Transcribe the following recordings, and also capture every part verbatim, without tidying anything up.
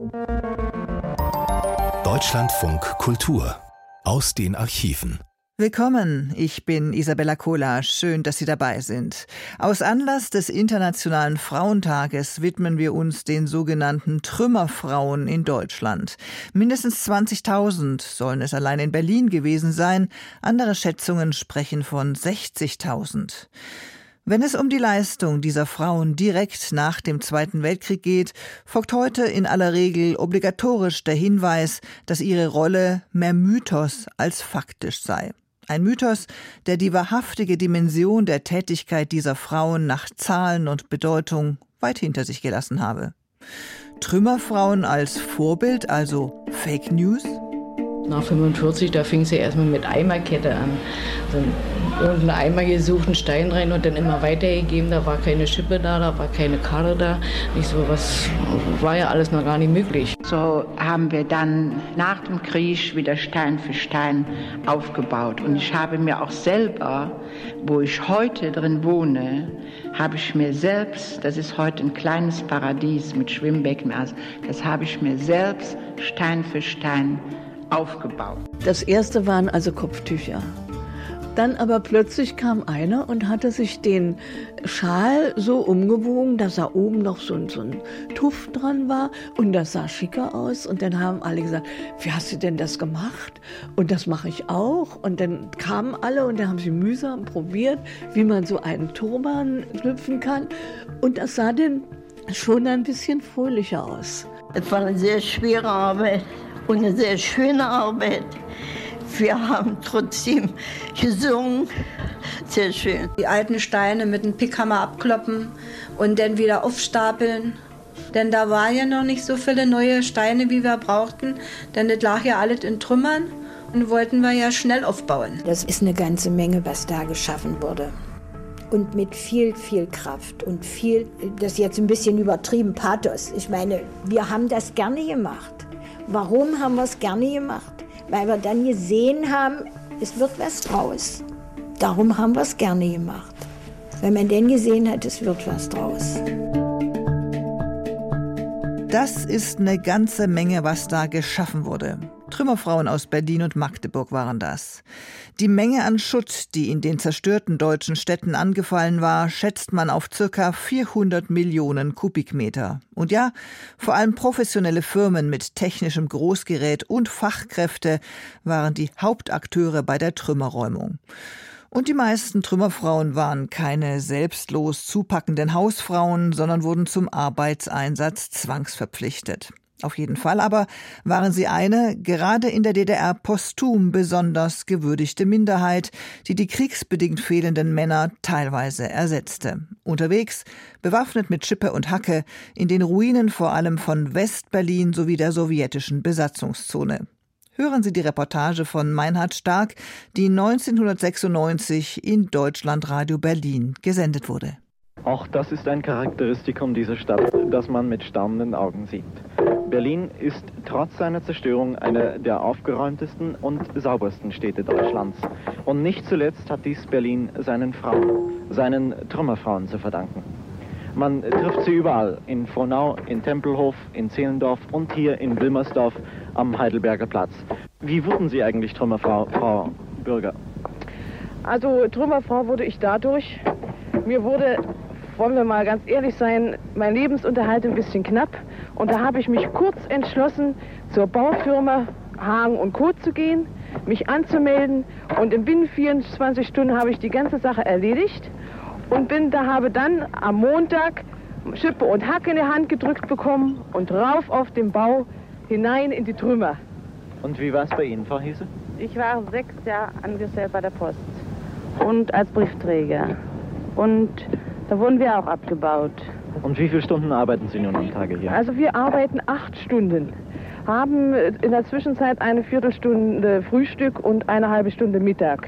Deutschlandfunk Kultur aus den Archiven. Willkommen, ich bin Isabella Kola. Schön, dass Sie dabei sind. Aus Anlass des Internationalen Frauentages widmen wir uns den sogenannten Trümmerfrauen in Deutschland. Mindestens zwanzigtausend sollen es allein in Berlin gewesen sein. Andere Schätzungen sprechen von sechzigtausend. Wenn es um die Leistung dieser Frauen direkt nach dem Zweiten Weltkrieg geht, folgt heute in aller Regel obligatorisch der Hinweis, dass ihre Rolle mehr Mythos als faktisch sei. Ein Mythos, der die wahrhaftige Dimension der Tätigkeit dieser Frauen nach Zahlen und Bedeutung weit hinter sich gelassen habe. Trümmerfrauen als Vorbild, also Fake News? Nach fünfundvierzig, da fing sie erstmal mit Eimerkette an. Dann irgendeinen Eimer gesucht, einen Stein rein und dann immer weitergegeben. Da war keine Schippe da, da war keine Karte da. Nicht so was, war ja alles noch gar nicht möglich. So haben wir dann nach dem Krieg wieder Stein für Stein aufgebaut. Und ich habe mir auch selber, wo ich heute drin wohne, habe ich mir selbst, das ist heute ein kleines Paradies mit Schwimmbecken, das habe ich mir selbst Stein für Stein aufgebaut. Das erste waren also Kopftücher. Dann aber plötzlich kam einer und hatte sich den Schal so umgebogen, dass da oben noch so ein, so ein Tuff dran war und das sah schicker aus. Und dann haben alle gesagt, wie hast du denn das gemacht? Und das mache ich auch. Und dann kamen alle und dann haben sie mühsam probiert, wie man so einen Turban knüpfen kann. Und das sah dann schon ein bisschen fröhlicher aus. Es war eine sehr schwere Arbeit und eine sehr schöne Arbeit. Wir haben trotzdem gesungen. Sehr schön. Die alten Steine mit dem Pickhammer abkloppen und dann wieder aufstapeln. Denn da waren ja noch nicht so viele neue Steine, wie wir brauchten. Denn das lag ja alles in Trümmern und wollten wir ja schnell aufbauen. Das ist eine ganze Menge, was da geschaffen wurde. Und mit viel, viel Kraft und viel, das ist jetzt ein bisschen übertrieben, Pathos. Ich meine, wir haben das gerne gemacht. Warum haben wir es gerne gemacht? Weil wir dann gesehen haben, es wird was draus. Darum haben wir es gerne gemacht. Weil man dann gesehen hat, es wird was draus. Das ist eine ganze Menge, was da geschaffen wurde. Trümmerfrauen aus Berlin und Magdeburg waren das. Die Menge an Schutt, die in den zerstörten deutschen Städten angefallen war, schätzt man auf circa vierhundert Millionen Kubikmeter. Und ja, vor allem professionelle Firmen mit technischem Großgerät und Fachkräfte waren die Hauptakteure bei der Trümmerräumung. Und die meisten Trümmerfrauen waren keine selbstlos zupackenden Hausfrauen, sondern wurden zum Arbeitseinsatz zwangsverpflichtet. Auf jeden Fall aber waren sie eine, gerade in der D D R posthum besonders gewürdigte Minderheit, die die kriegsbedingt fehlenden Männer teilweise ersetzte. Unterwegs, bewaffnet mit Schippe und Hacke, in den Ruinen vor allem von West-Berlin sowie der sowjetischen Besatzungszone. Hören Sie die Reportage von Meinhard Stark, die neunzehnhundertsechsundneunzig in Deutschlandradio Berlin gesendet wurde. Auch das ist ein Charakteristikum dieser Stadt, das man mit staunenden Augen sieht. Berlin ist trotz seiner Zerstörung eine der aufgeräumtesten und saubersten Städte Deutschlands. Und nicht zuletzt hat dies Berlin seinen Frauen, seinen Trümmerfrauen zu verdanken. Man trifft sie überall, in Frohnau, in Tempelhof, in Zehlendorf und hier in Wilmersdorf am Heidelberger Platz. Wie wurden Sie eigentlich Trümmerfrau, Frau Bürger? Also Trümmerfrau wurde ich dadurch, mir wurde, wollen wir mal ganz ehrlich sein, mein Lebensunterhalt ein bisschen knapp. Und da habe ich mich kurz entschlossen, zur Baufirma Hagen und Co. zu gehen, mich anzumelden. Und in binnen vierundzwanzig Stunden habe ich die ganze Sache erledigt. Und bin da, habe dann am Montag Schippe und Hacke in die Hand gedrückt bekommen und rauf auf den Bau hinein in die Trümmer. Und wie war es bei Ihnen, Frau Hiese? Ich war sechs Jahre angestellt bei der Post und als Briefträger. Und da wurden wir auch abgebaut. Und wie viele Stunden arbeiten Sie nun am Tage hier? Also wir arbeiten acht Stunden, haben in der Zwischenzeit eine Viertelstunde Frühstück und eine halbe Stunde Mittag.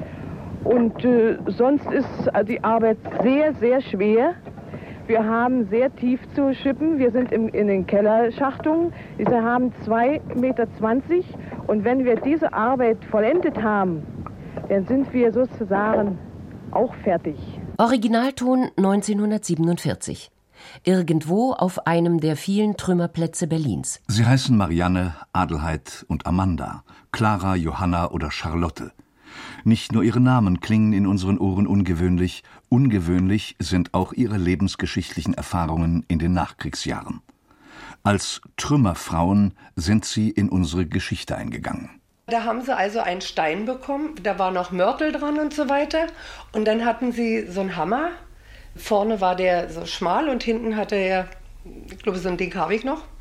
Und äh, sonst ist die Arbeit sehr, sehr schwer. Wir haben sehr tief zu schippen. Wir sind im, in den Kellerschachtungen. Diese haben zwei Meter zwanzig. Und wenn wir diese Arbeit vollendet haben, dann sind wir sozusagen auch fertig. Originalton neunzehnhundertsiebenundvierzig. irgendwo auf einem der vielen Trümmerplätze Berlins. Sie heißen Marianne, Adelheid und Amanda, Clara, Johanna oder Charlotte. Nicht nur ihre Namen klingen in unseren Ohren ungewöhnlich, ungewöhnlich sind auch ihre lebensgeschichtlichen Erfahrungen in den Nachkriegsjahren. Als Trümmerfrauen sind sie in unsere Geschichte eingegangen. Da haben sie also einen Stein bekommen, da war noch Mörtel dran und so weiter. Und dann hatten sie so einen Hammer. Vorne war der so schmal und hinten hatte er, ich glaube, so ein Ding habe ich noch.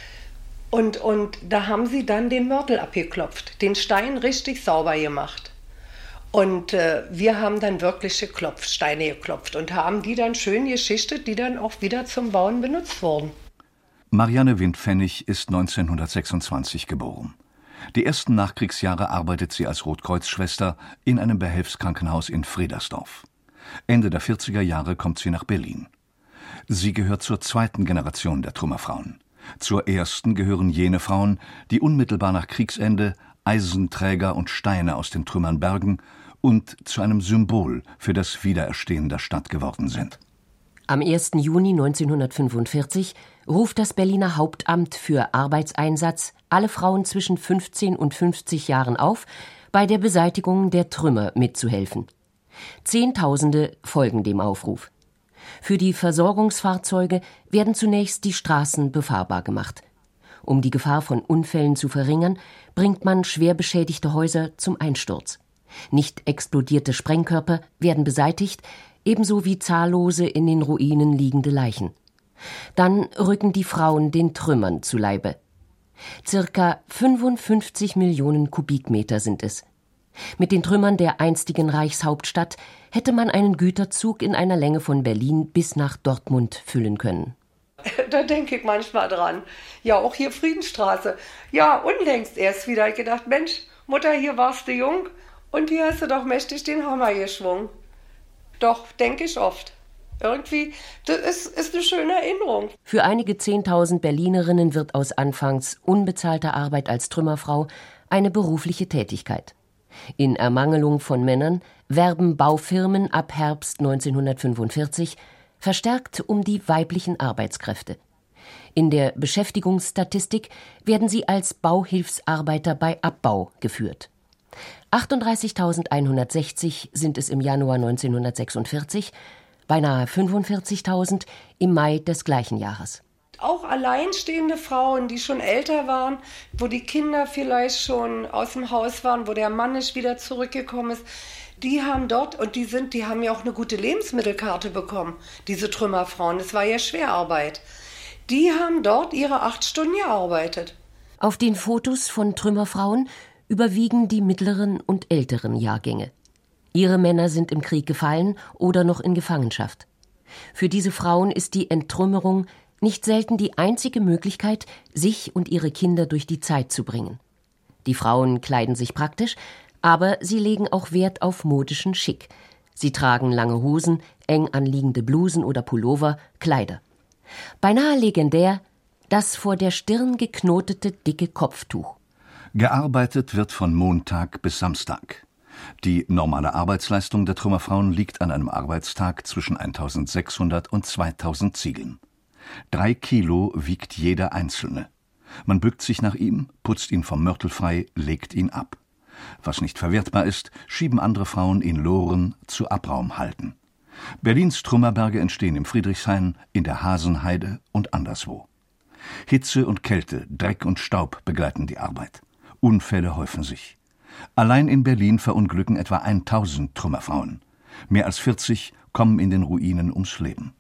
Und, und da haben sie dann den Mörtel abgeklopft, den Stein richtig sauber gemacht. Und äh, wir haben dann wirklich geklopft, Steine geklopft und haben die dann schön geschichtet, die dann auch wieder zum Bauen benutzt wurden. Marianne Windpfennig ist neunzehnhundertsechsundzwanzig geboren. Die ersten Nachkriegsjahre arbeitet sie als Rotkreuzschwester in einem Behelfskrankenhaus in Fredersdorf. Ende der vierziger Jahre kommt sie nach Berlin. Sie gehört zur zweiten Generation der Trümmerfrauen. Zur ersten gehören jene Frauen, die unmittelbar nach Kriegsende Eisenträger und Steine aus den Trümmern bergen und zu einem Symbol für das Wiedererstehen der Stadt geworden sind. Am ersten Juni neunzehnhundertfünfundvierzig ruft das Berliner Hauptamt für Arbeitseinsatz alle Frauen zwischen fünfzehn und fünfzig Jahren auf, bei der Beseitigung der Trümmer mitzuhelfen. Zehntausende folgen dem Aufruf. Für die Versorgungsfahrzeuge werden zunächst die Straßen befahrbar gemacht. Um die Gefahr von Unfällen zu verringern, bringt man schwer beschädigte Häuser zum Einsturz. Nicht explodierte Sprengkörper werden beseitigt, ebenso wie zahllose in den Ruinen liegende Leichen. Dann rücken die Frauen den Trümmern zu Leibe. Circa fünfundfünfzig Millionen Kubikmeter sind es. Mit den Trümmern der einstigen Reichshauptstadt hätte man einen Güterzug in einer Länge von Berlin bis nach Dortmund füllen können. Da denke ich manchmal dran. Ja, auch hier Friedenstraße. Ja, unlängst erst wieder. Ich gedacht, Mensch, Mutter, hier warst du jung und hier hast du doch mächtig den Hammer geschwungen. Doch, denke ich oft. Irgendwie, das ist, ist eine schöne Erinnerung. Für einige Zehntausend Berlinerinnen wird aus anfangs unbezahlter Arbeit als Trümmerfrau eine berufliche Tätigkeit. In Ermangelung von Männern werben Baufirmen ab Herbst neunzehnhundertfünfundvierzig verstärkt um die weiblichen Arbeitskräfte. In der Beschäftigungsstatistik werden sie als Bauhilfsarbeiter bei Abbau geführt. achtunddreißigtausendeinhundertsechzig sind es im Januar neunzehnhundertsechsundvierzig, beinahe fünfundvierzigtausend im Mai des gleichen Jahres. Auch alleinstehende Frauen, die schon älter waren, wo die Kinder vielleicht schon aus dem Haus waren, wo der Mann nicht wieder zurückgekommen ist, die haben dort, und die sind, die haben ja auch eine gute Lebensmittelkarte bekommen, diese Trümmerfrauen, das war ja Schwerarbeit. Die haben dort ihre acht Stunden gearbeitet. Auf den Fotos von Trümmerfrauen überwiegen die mittleren und älteren Jahrgänge. Ihre Männer sind im Krieg gefallen oder noch in Gefangenschaft. Für diese Frauen ist die Enttrümmerung nicht selten die einzige Möglichkeit, sich und ihre Kinder durch die Zeit zu bringen. Die Frauen kleiden sich praktisch, aber sie legen auch Wert auf modischen Schick. Sie tragen lange Hosen, eng anliegende Blusen oder Pullover, Kleider. Beinahe legendär, das vor der Stirn geknotete dicke Kopftuch. Gearbeitet wird von Montag bis Samstag. Die normale Arbeitsleistung der Trümmerfrauen liegt an einem Arbeitstag zwischen eintausendsechshundert und zweitausend Ziegeln. Drei Kilo wiegt jeder einzelne. Man bückt sich nach ihm, putzt ihn vom Mörtel frei, legt ihn ab. Was nicht verwertbar ist, schieben andere Frauen in Loren zu Abraumhalden. Berlins Trümmerberge entstehen im Friedrichshain, in der Hasenheide und anderswo. Hitze und Kälte, Dreck und Staub begleiten die Arbeit. Unfälle häufen sich. Allein in Berlin verunglücken etwa tausend Trümmerfrauen. Mehr als vierzig kommen in den Ruinen ums Leben.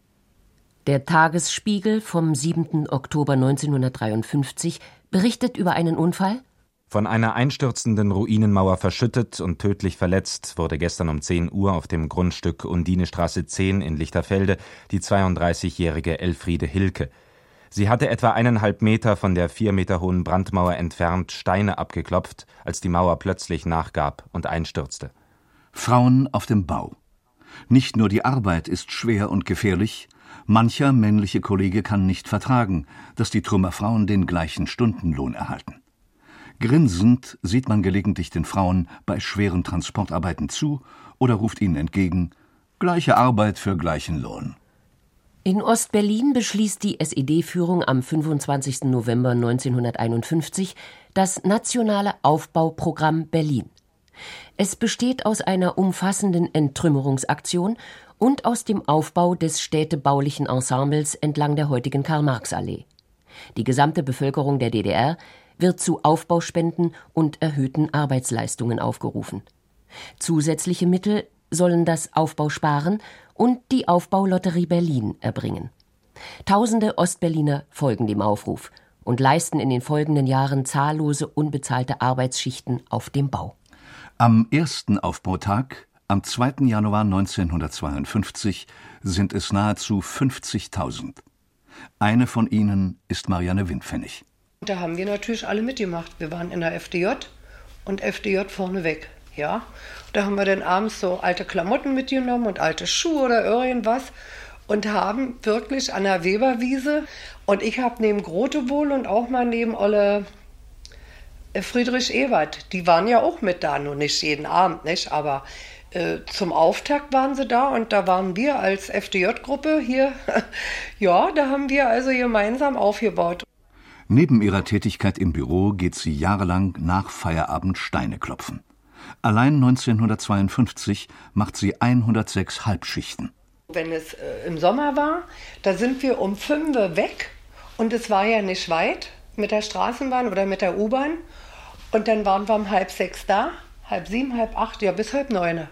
Der Tagesspiegel vom siebten Oktober neunzehnhundertdreiundfünfzig berichtet über einen Unfall. Von einer einstürzenden Ruinenmauer verschüttet und tödlich verletzt wurde gestern um zehn Uhr auf dem Grundstück Undinestraße zehn in Lichterfelde die zweiunddreißigjährige Elfriede Hilke. Sie hatte etwa eineinhalb Meter von der vier Meter hohen Brandmauer entfernt Steine abgeklopft, als die Mauer plötzlich nachgab und einstürzte. Frauen auf dem Bau. Nicht nur die Arbeit ist schwer und gefährlich, mancher männliche Kollege kann nicht vertragen, dass die Trümmerfrauen den gleichen Stundenlohn erhalten. Grinsend sieht man gelegentlich den Frauen bei schweren Transportarbeiten zu oder ruft ihnen entgegen: Gleiche Arbeit für gleichen Lohn. In Ost-Berlin beschließt die S E D-Führung am fünfundzwanzigsten November neunzehnhunderteinundfünfzig das Nationale Aufbauprogramm Berlin. Es besteht aus einer umfassenden Enttrümmerungsaktion und aus dem Aufbau des städtebaulichen Ensembles entlang der heutigen Karl-Marx-Allee. Die gesamte Bevölkerung der D D R wird zu Aufbauspenden und erhöhten Arbeitsleistungen aufgerufen. Zusätzliche Mittel sollen das Aufbausparen und die Aufbaulotterie Berlin erbringen. Tausende Ostberliner folgen dem Aufruf und leisten in den folgenden Jahren zahllose unbezahlte Arbeitsschichten auf dem Bau. Am ersten Aufbautag, am zweiten Januar neunzehnhundertzweiundfünfzig, sind es nahezu fünfzigtausend. Eine von ihnen ist Marianne Windpfennig. Da haben wir natürlich alle mitgemacht. Wir waren in der F D J und F D J vorneweg. Ja, da haben wir dann abends so alte Klamotten mitgenommen und alte Schuhe oder irgendwas und haben wirklich an der Weberwiese, und ich habe neben Grote wohl und auch mal neben Olle Friedrich Ebert, die waren ja auch mit da, nur nicht jeden Abend, nicht, aber äh, zum Auftakt waren sie da und da waren wir als F D J-Gruppe hier, ja, da haben wir also gemeinsam aufgebaut. Neben ihrer Tätigkeit im Büro geht sie jahrelang nach Feierabend Steine klopfen. Allein neunzehnhundertzweiundfünfzig macht sie hundertsechs Halbschichten. Wenn es äh, im Sommer war, da sind wir um fünf Uhr weg und es war ja nicht weit mit der Straßenbahn oder mit der U-Bahn. Und dann waren wir um halb sechs da, halb sieben, halb acht, ja bis halb neun.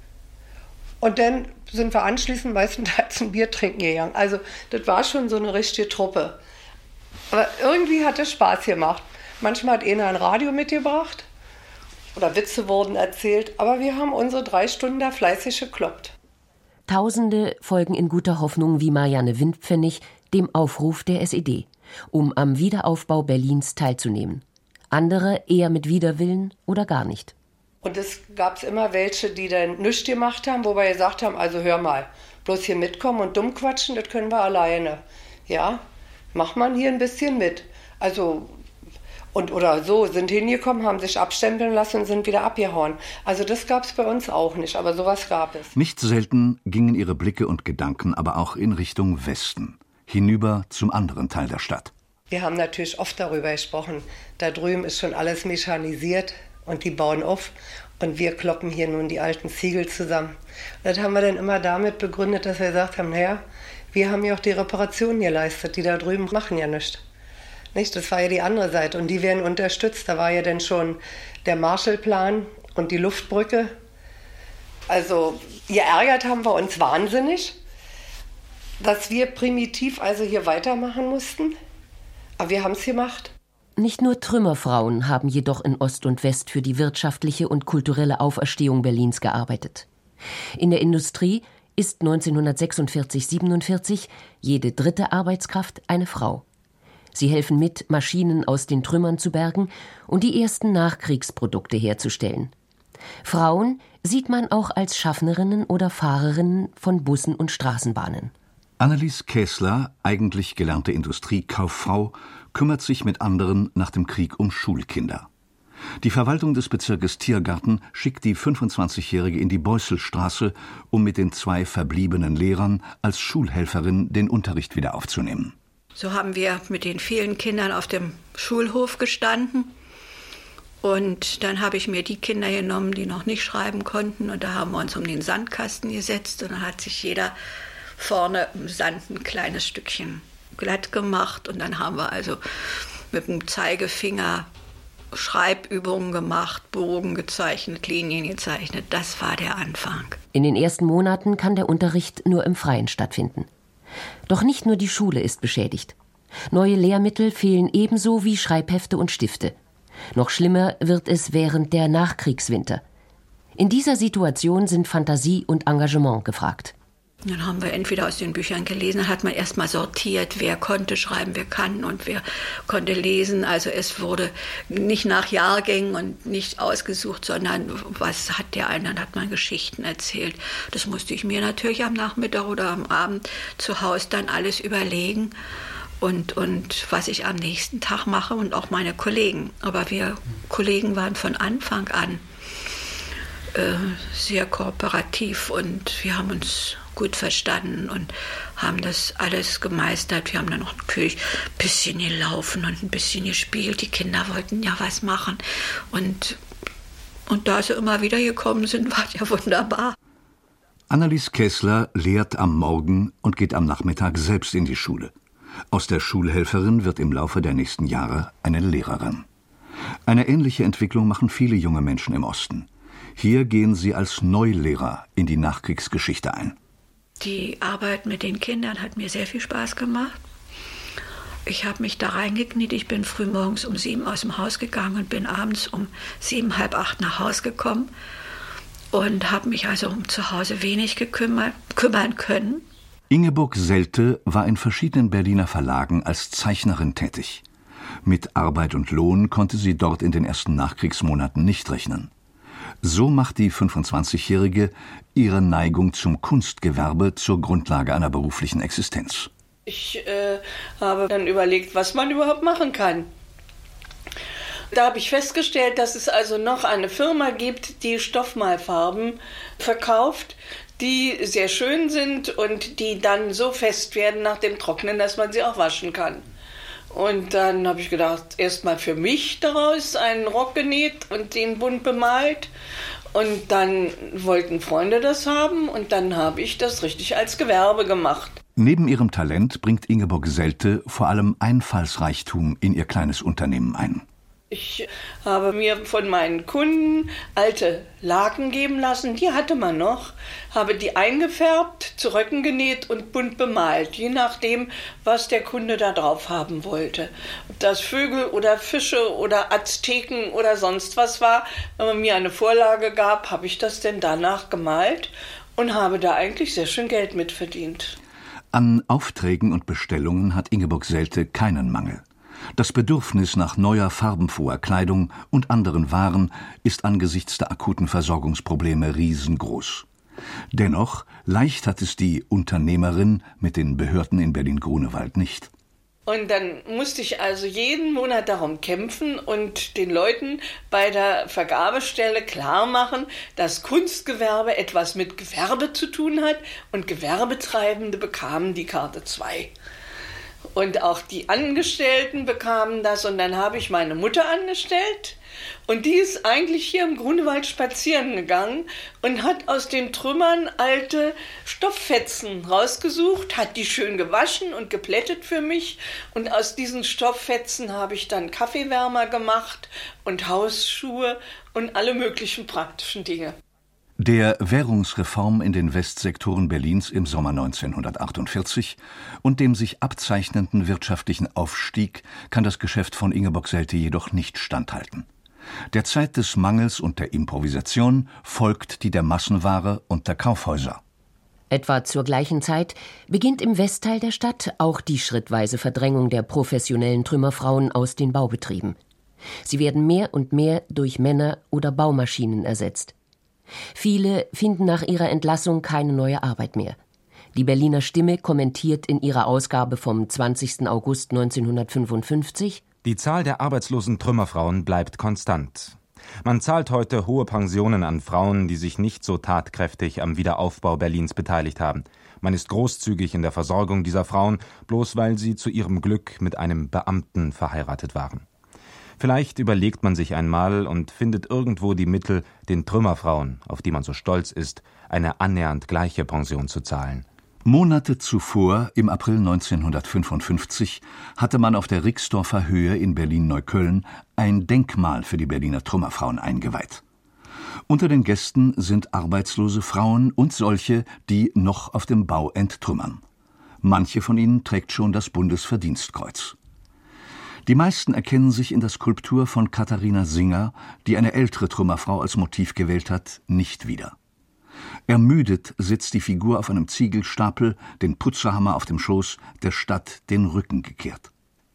Und dann sind wir anschließend meistens ein Bier trinken gegangen. Also das war schon so eine richtige Truppe. Aber irgendwie hat es Spaß gemacht. Manchmal hat einer ein Radio mitgebracht oder Witze wurden erzählt, aber wir haben unsere drei Stunden da fleißig gekloppt. Tausende folgen in guter Hoffnung wie Marianne Windpfennig dem Aufruf der S E D, um am Wiederaufbau Berlins teilzunehmen. Andere eher mit Widerwillen oder gar nicht. Und es gab immer welche, die dann nichts gemacht haben, wo wir gesagt haben, also hör mal, bloß hier mitkommen und dumm quatschen, das können wir alleine. Ja, macht man hier ein bisschen mit. Also, und oder so, sind hingekommen, haben sich abstempeln lassen und sind wieder abgehauen. Also das gab es bei uns auch nicht, aber sowas gab es. Nicht selten gingen ihre Blicke und Gedanken aber auch in Richtung Westen, hinüber zum anderen Teil der Stadt. Wir haben natürlich oft darüber gesprochen, da drüben ist schon alles mechanisiert und die bauen auf und wir kloppen hier nun die alten Ziegel zusammen. Das haben wir dann immer damit begründet, dass wir gesagt haben, naja, wir haben ja auch die Reparationen geleistet, die da drüben machen ja nichts. Nicht? Das war ja die andere Seite und die werden unterstützt. Da war ja dann schon der Marshallplan und die Luftbrücke. Also geärgert haben wir uns wahnsinnig, dass wir primitiv also hier weitermachen mussten. Aber wir haben es gemacht. Nicht nur Trümmerfrauen haben jedoch in Ost und West für die wirtschaftliche und kulturelle Auferstehung Berlins gearbeitet. In der Industrie ist neunzehnhundertsechsundvierzig siebenundvierzig jede dritte Arbeitskraft eine Frau. Sie helfen mit, Maschinen aus den Trümmern zu bergen und die ersten Nachkriegsprodukte herzustellen. Frauen sieht man auch als Schaffnerinnen oder Fahrerinnen von Bussen und Straßenbahnen. Annelies Käßler, eigentlich gelernte Industriekauffrau, kümmert sich mit anderen nach dem Krieg um Schulkinder. Die Verwaltung des Bezirkes Tiergarten schickt die fünfundzwanzigjährige in die Beusselstraße, um mit den zwei verbliebenen Lehrern als Schulhelferin den Unterricht wieder aufzunehmen. So haben wir mit den vielen Kindern auf dem Schulhof gestanden. Und dann habe ich mir die Kinder genommen, die noch nicht schreiben konnten. Und da haben wir uns um den Sandkasten gesetzt. Und dann hat sich jeder vorne im Sand ein kleines Stückchen glatt gemacht. Und dann haben wir also mit dem Zeigefinger Schreibübungen gemacht, Bogen gezeichnet, Linien gezeichnet. Das war der Anfang. In den ersten Monaten kann der Unterricht nur im Freien stattfinden. Doch nicht nur die Schule ist beschädigt. Neue Lehrmittel fehlen ebenso wie Schreibhefte und Stifte. Noch schlimmer wird es während der Nachkriegswinter. In dieser Situation sind Fantasie und Engagement gefragt. Dann haben wir entweder aus den Büchern gelesen, dann hat man erstmal sortiert, wer konnte schreiben, wer kann und wer konnte lesen. Also es wurde nicht nach Jahrgängen und nicht ausgesucht, sondern was hat der eine, dann hat man Geschichten erzählt. Das musste ich mir natürlich am Nachmittag oder am Abend zu Hause dann alles überlegen und, und was ich am nächsten Tag mache und auch meine Kollegen. Aber wir Kollegen waren von Anfang an äh, sehr kooperativ und wir haben uns gut verstanden und haben das alles gemeistert. Wir haben dann noch natürlich ein bisschen gelaufen und ein bisschen gespielt. Die Kinder wollten ja was machen. Und, und da sie immer wieder gekommen sind, war es ja wunderbar. Annelies Kessler lehrt am Morgen und geht am Nachmittag selbst in die Schule. Aus der Schulhelferin wird im Laufe der nächsten Jahre eine Lehrerin. Eine ähnliche Entwicklung machen viele junge Menschen im Osten. Hier gehen sie als Neulehrer in die Nachkriegsgeschichte ein. Die Arbeit mit den Kindern hat mir sehr viel Spaß gemacht. Ich habe mich da reingekniet. Ich bin früh morgens um sieben aus dem Haus gegangen und bin abends um sieben, halb acht nach Hause gekommen und habe mich also um zu Hause wenig gekümmert, kümmern können. Ingeborg Selte war in verschiedenen Berliner Verlagen als Zeichnerin tätig. Mit Arbeit und Lohn konnte sie dort in den ersten Nachkriegsmonaten nicht rechnen. So macht die fünfundzwanzigjährige ihre Neigung zum Kunstgewerbe zur Grundlage einer beruflichen Existenz. Ich äh, habe dann überlegt, was man überhaupt machen kann. Da habe ich festgestellt, dass es also noch eine Firma gibt, die Stoffmalfarben verkauft, die sehr schön sind und die dann so fest werden nach dem Trocknen, dass man sie auch waschen kann. Und dann habe ich gedacht, erstmal für mich daraus einen Rock genäht und den bunt bemalt. Und dann wollten Freunde das haben und dann habe ich das richtig als Gewerbe gemacht. Neben ihrem Talent bringt Ingeborg Selte vor allem Einfallsreichtum in ihr kleines Unternehmen ein. Ich habe mir von meinen Kunden alte Laken geben lassen, die hatte man noch, habe die eingefärbt, zu Röcken genäht und bunt bemalt, je nachdem, was der Kunde da drauf haben wollte. Ob das Vögel oder Fische oder Azteken oder sonst was war, wenn man mir eine Vorlage gab, habe ich das denn danach gemalt und habe da eigentlich sehr schön Geld mit verdient. An Aufträgen und Bestellungen hat Ingeborg Selte keinen Mangel. Das Bedürfnis nach neuer farbenfroher Kleidung und anderen Waren ist angesichts der akuten Versorgungsprobleme riesengroß. Dennoch, leicht hat es die Unternehmerin mit den Behörden in Berlin-Grunewald nicht. Und dann musste ich also jeden Monat darum kämpfen und den Leuten bei der Vergabestelle klar machen, dass Kunstgewerbe etwas mit Gewerbe zu tun hat und Gewerbetreibende bekamen die Karte zwei. Und auch die Angestellten bekamen das und dann habe ich meine Mutter angestellt und die ist eigentlich hier im Grunewald spazieren gegangen und hat aus den Trümmern alte Stofffetzen rausgesucht, hat die schön gewaschen und geplättet für mich und aus diesen Stofffetzen habe ich dann Kaffeewärmer gemacht und Hausschuhe und alle möglichen praktischen Dinge. Der Währungsreform in den Westsektoren Berlins im Sommer neunzehnhundertachtundvierzig und dem sich abzeichnenden wirtschaftlichen Aufstieg kann das Geschäft von Ingeborg Selte jedoch nicht standhalten. Der Zeit des Mangels und der Improvisation folgt die der Massenware und der Kaufhäuser. Etwa zur gleichen Zeit beginnt im Westteil der Stadt auch die schrittweise Verdrängung der professionellen Trümmerfrauen aus den Baubetrieben. Sie werden mehr und mehr durch Männer oder Baumaschinen ersetzt. Viele finden nach ihrer Entlassung keine neue Arbeit mehr. Die Berliner Stimme kommentiert in ihrer Ausgabe vom zwanzigsten August neunzehnhundertfünfundfünfzig: Die Zahl der arbeitslosen Trümmerfrauen bleibt konstant. Man zahlt heute hohe Pensionen an Frauen, die sich nicht so tatkräftig am Wiederaufbau Berlins beteiligt haben. Man ist großzügig in der Versorgung dieser Frauen, bloß weil sie zu ihrem Glück mit einem Beamten verheiratet waren. Vielleicht überlegt man sich einmal und findet irgendwo die Mittel, den Trümmerfrauen, auf die man so stolz ist, eine annähernd gleiche Pension zu zahlen. Monate zuvor, im April neunzehnhundertfünfundfünfzig, hatte man auf der Rixdorfer Höhe in Berlin-Neukölln ein Denkmal für die Berliner Trümmerfrauen eingeweiht. Unter den Gästen sind arbeitslose Frauen und solche, die noch auf dem Bau enttrümmern. Manche von ihnen trägt schon das Bundesverdienstkreuz. Die meisten erkennen sich in der Skulptur von Katharina Singer, die eine ältere Trümmerfrau als Motiv gewählt hat, nicht wieder. Ermüdet sitzt die Figur auf einem Ziegelstapel, den Putzerhammer auf dem Schoß, der Stadt den Rücken gekehrt.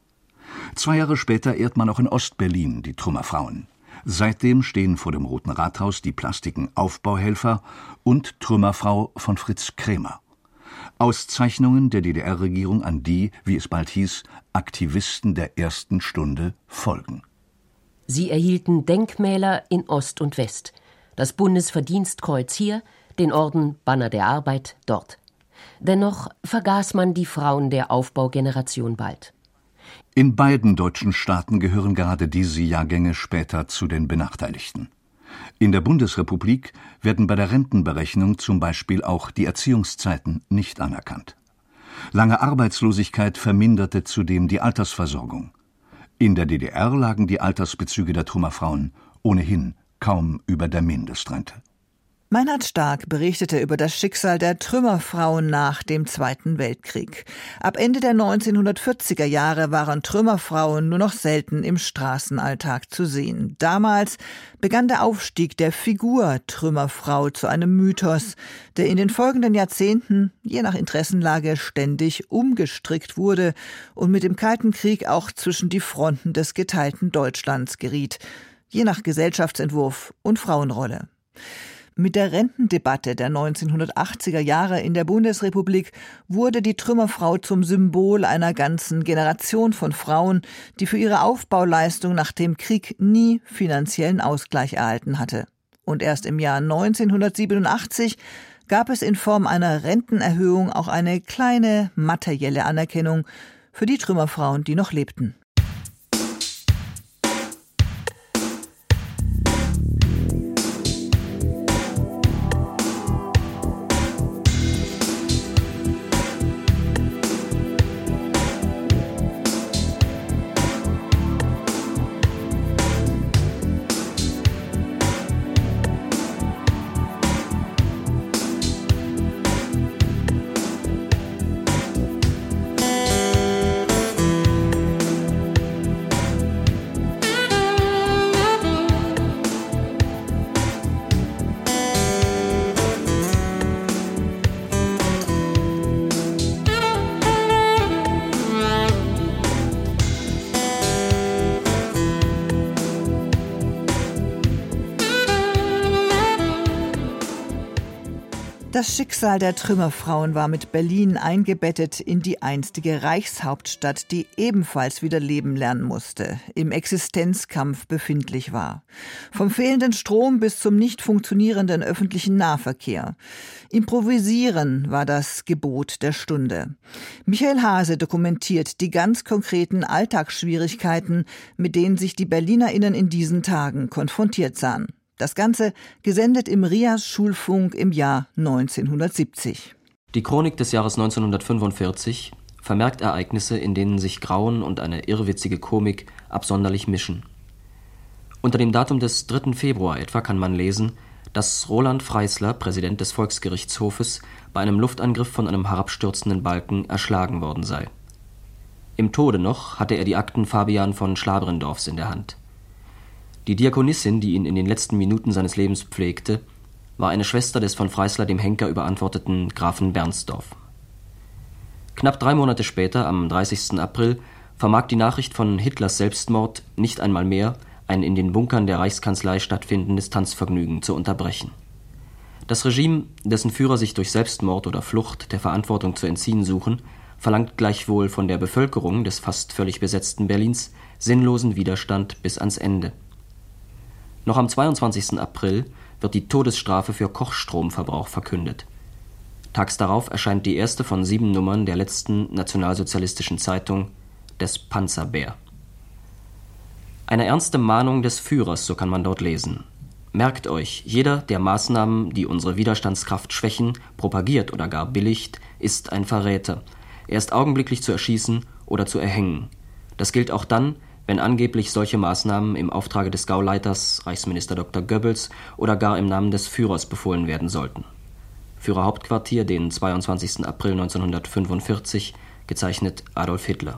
Zwei Jahre später ehrt man auch in Ostberlin die Trümmerfrauen. Seitdem stehen vor dem Roten Rathaus die Plastiken Aufbauhelfer und Trümmerfrau von Fritz Krämer. Auszeichnungen der D D R-Regierung an die, wie es bald hieß, Aktivisten der ersten Stunde folgen. Sie erhielten Denkmäler in Ost und West. Das Bundesverdienstkreuz hier, den Orden Banner der Arbeit dort. Dennoch vergaß man die Frauen der Aufbaugeneration bald. In beiden deutschen Staaten gehören gerade diese Jahrgänge später zu den Benachteiligten. In der Bundesrepublik werden bei der Rentenberechnung zum Beispiel auch die Erziehungszeiten nicht anerkannt. Lange Arbeitslosigkeit verminderte zudem die Altersversorgung. In der D D R lagen die Altersbezüge der Trümmerfrauen ohnehin kaum über der Mindestrente. Meinhard Stark berichtete über das Schicksal der Trümmerfrauen nach dem Zweiten Weltkrieg. Ab Ende der neunzehnhundertvierziger Jahre waren Trümmerfrauen nur noch selten im Straßenalltag zu sehen. Damals begann der Aufstieg der Figur Trümmerfrau zu einem Mythos, der in den folgenden Jahrzehnten, je nach Interessenlage, ständig umgestrickt wurde und mit dem Kalten Krieg auch zwischen die Fronten des geteilten Deutschlands geriet, je nach Gesellschaftsentwurf und Frauenrolle. Mit der Rentendebatte der neunzehnhundertachtziger Jahre in der Bundesrepublik wurde die Trümmerfrau zum Symbol einer ganzen Generation von Frauen, die für ihre Aufbauleistung nach dem Krieg nie finanziellen Ausgleich erhalten hatte. Und erst im Jahr neunzehnhundertsiebenundachtzig gab es in Form einer Rentenerhöhung auch eine kleine materielle Anerkennung für die Trümmerfrauen, die noch lebten. Das Schicksal der Trümmerfrauen war mit Berlin eingebettet in die einstige Reichshauptstadt, die ebenfalls wieder leben lernen musste, im Existenzkampf befindlich war. Vom fehlenden Strom bis zum nicht funktionierenden öffentlichen Nahverkehr. Improvisieren war das Gebot der Stunde. Michael Hase dokumentiert die ganz konkreten Alltagsschwierigkeiten, mit denen sich die BerlinerInnen in diesen Tagen konfrontiert sahen. Das Ganze gesendet im Rias Schulfunk im Jahr neunzehnhundertsiebzig. Die Chronik des Jahres neunzehnhundertfünfundvierzig vermerkt Ereignisse, in denen sich Grauen und eine irrwitzige Komik absonderlich mischen. Unter dem Datum des dritten Februar etwa kann man lesen, dass Roland Freisler, Präsident des Volksgerichtshofes, bei einem Luftangriff von einem herabstürzenden Balken erschlagen worden sei. Im Tode noch hatte er die Akten Fabian von Schlabrendorfs in der Hand. Die Diakonissin, die ihn in den letzten Minuten seines Lebens pflegte, war eine Schwester des von Freisler dem Henker überantworteten Grafen Bernsdorf. Knapp drei Monate später, am dreißigsten April, vermag die Nachricht von Hitlers Selbstmord nicht einmal mehr ein in den Bunkern der Reichskanzlei stattfindendes Tanzvergnügen zu unterbrechen. Das Regime, dessen Führer sich durch Selbstmord oder Flucht der Verantwortung zu entziehen suchen, verlangt gleichwohl von der Bevölkerung des fast völlig besetzten Berlins sinnlosen Widerstand bis ans Ende. Noch am zweiundzwanzigsten April wird die Todesstrafe für Kochstromverbrauch verkündet. Tags darauf erscheint die erste von sieben Nummern der letzten nationalsozialistischen Zeitung, des Panzerbär. Eine ernste Mahnung des Führers, so kann man dort lesen. Merkt euch, jeder der Maßnahmen, die unsere Widerstandskraft schwächen, propagiert oder gar billigt, ist ein Verräter. Er ist augenblicklich zu erschießen oder zu erhängen. Das gilt auch dann, wenn angeblich solche Maßnahmen im Auftrage des Gauleiters, Reichsminister Doktor Goebbels, oder gar im Namen des Führers befohlen werden sollten. Führerhauptquartier, den zweiundzwanzigsten April neunzehnhundertfünfundvierzig, gezeichnet Adolf Hitler.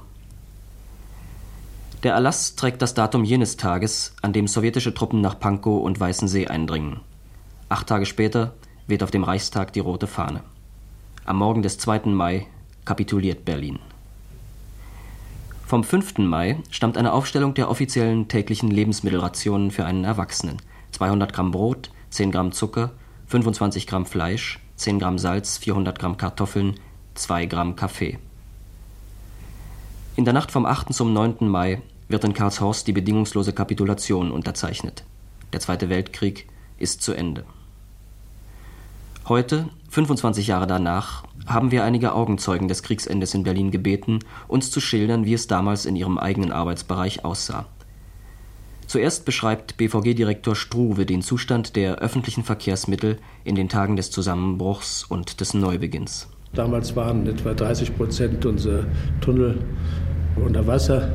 Der Erlass trägt das Datum jenes Tages, an dem sowjetische Truppen nach Pankow und Weißensee eindringen. Acht Tage später weht auf dem Reichstag die rote Fahne. Am Morgen des zweiten Mai kapituliert Berlin. Vom fünften Mai stammt eine Aufstellung der offiziellen täglichen Lebensmittelrationen für einen Erwachsenen. zweihundert Gramm Brot, zehn Gramm Zucker, fünfundzwanzig Gramm Fleisch, zehn Gramm Salz, vierhundert Gramm Kartoffeln, zwei Gramm Kaffee. In der Nacht vom achten zum neunten Mai wird in Karlshorst die bedingungslose Kapitulation unterzeichnet. Der Zweite Weltkrieg ist zu Ende. Heute, fünfundzwanzig Jahre danach, haben wir einige Augenzeugen des Kriegsendes in Berlin gebeten, uns zu schildern, wie es damals in ihrem eigenen Arbeitsbereich aussah. Zuerst beschreibt B V G-Direktor Struve den Zustand der öffentlichen Verkehrsmittel in den Tagen des Zusammenbruchs und des Neubeginns. Damals waren etwa dreißig Prozent unserer Tunnel unter Wasser.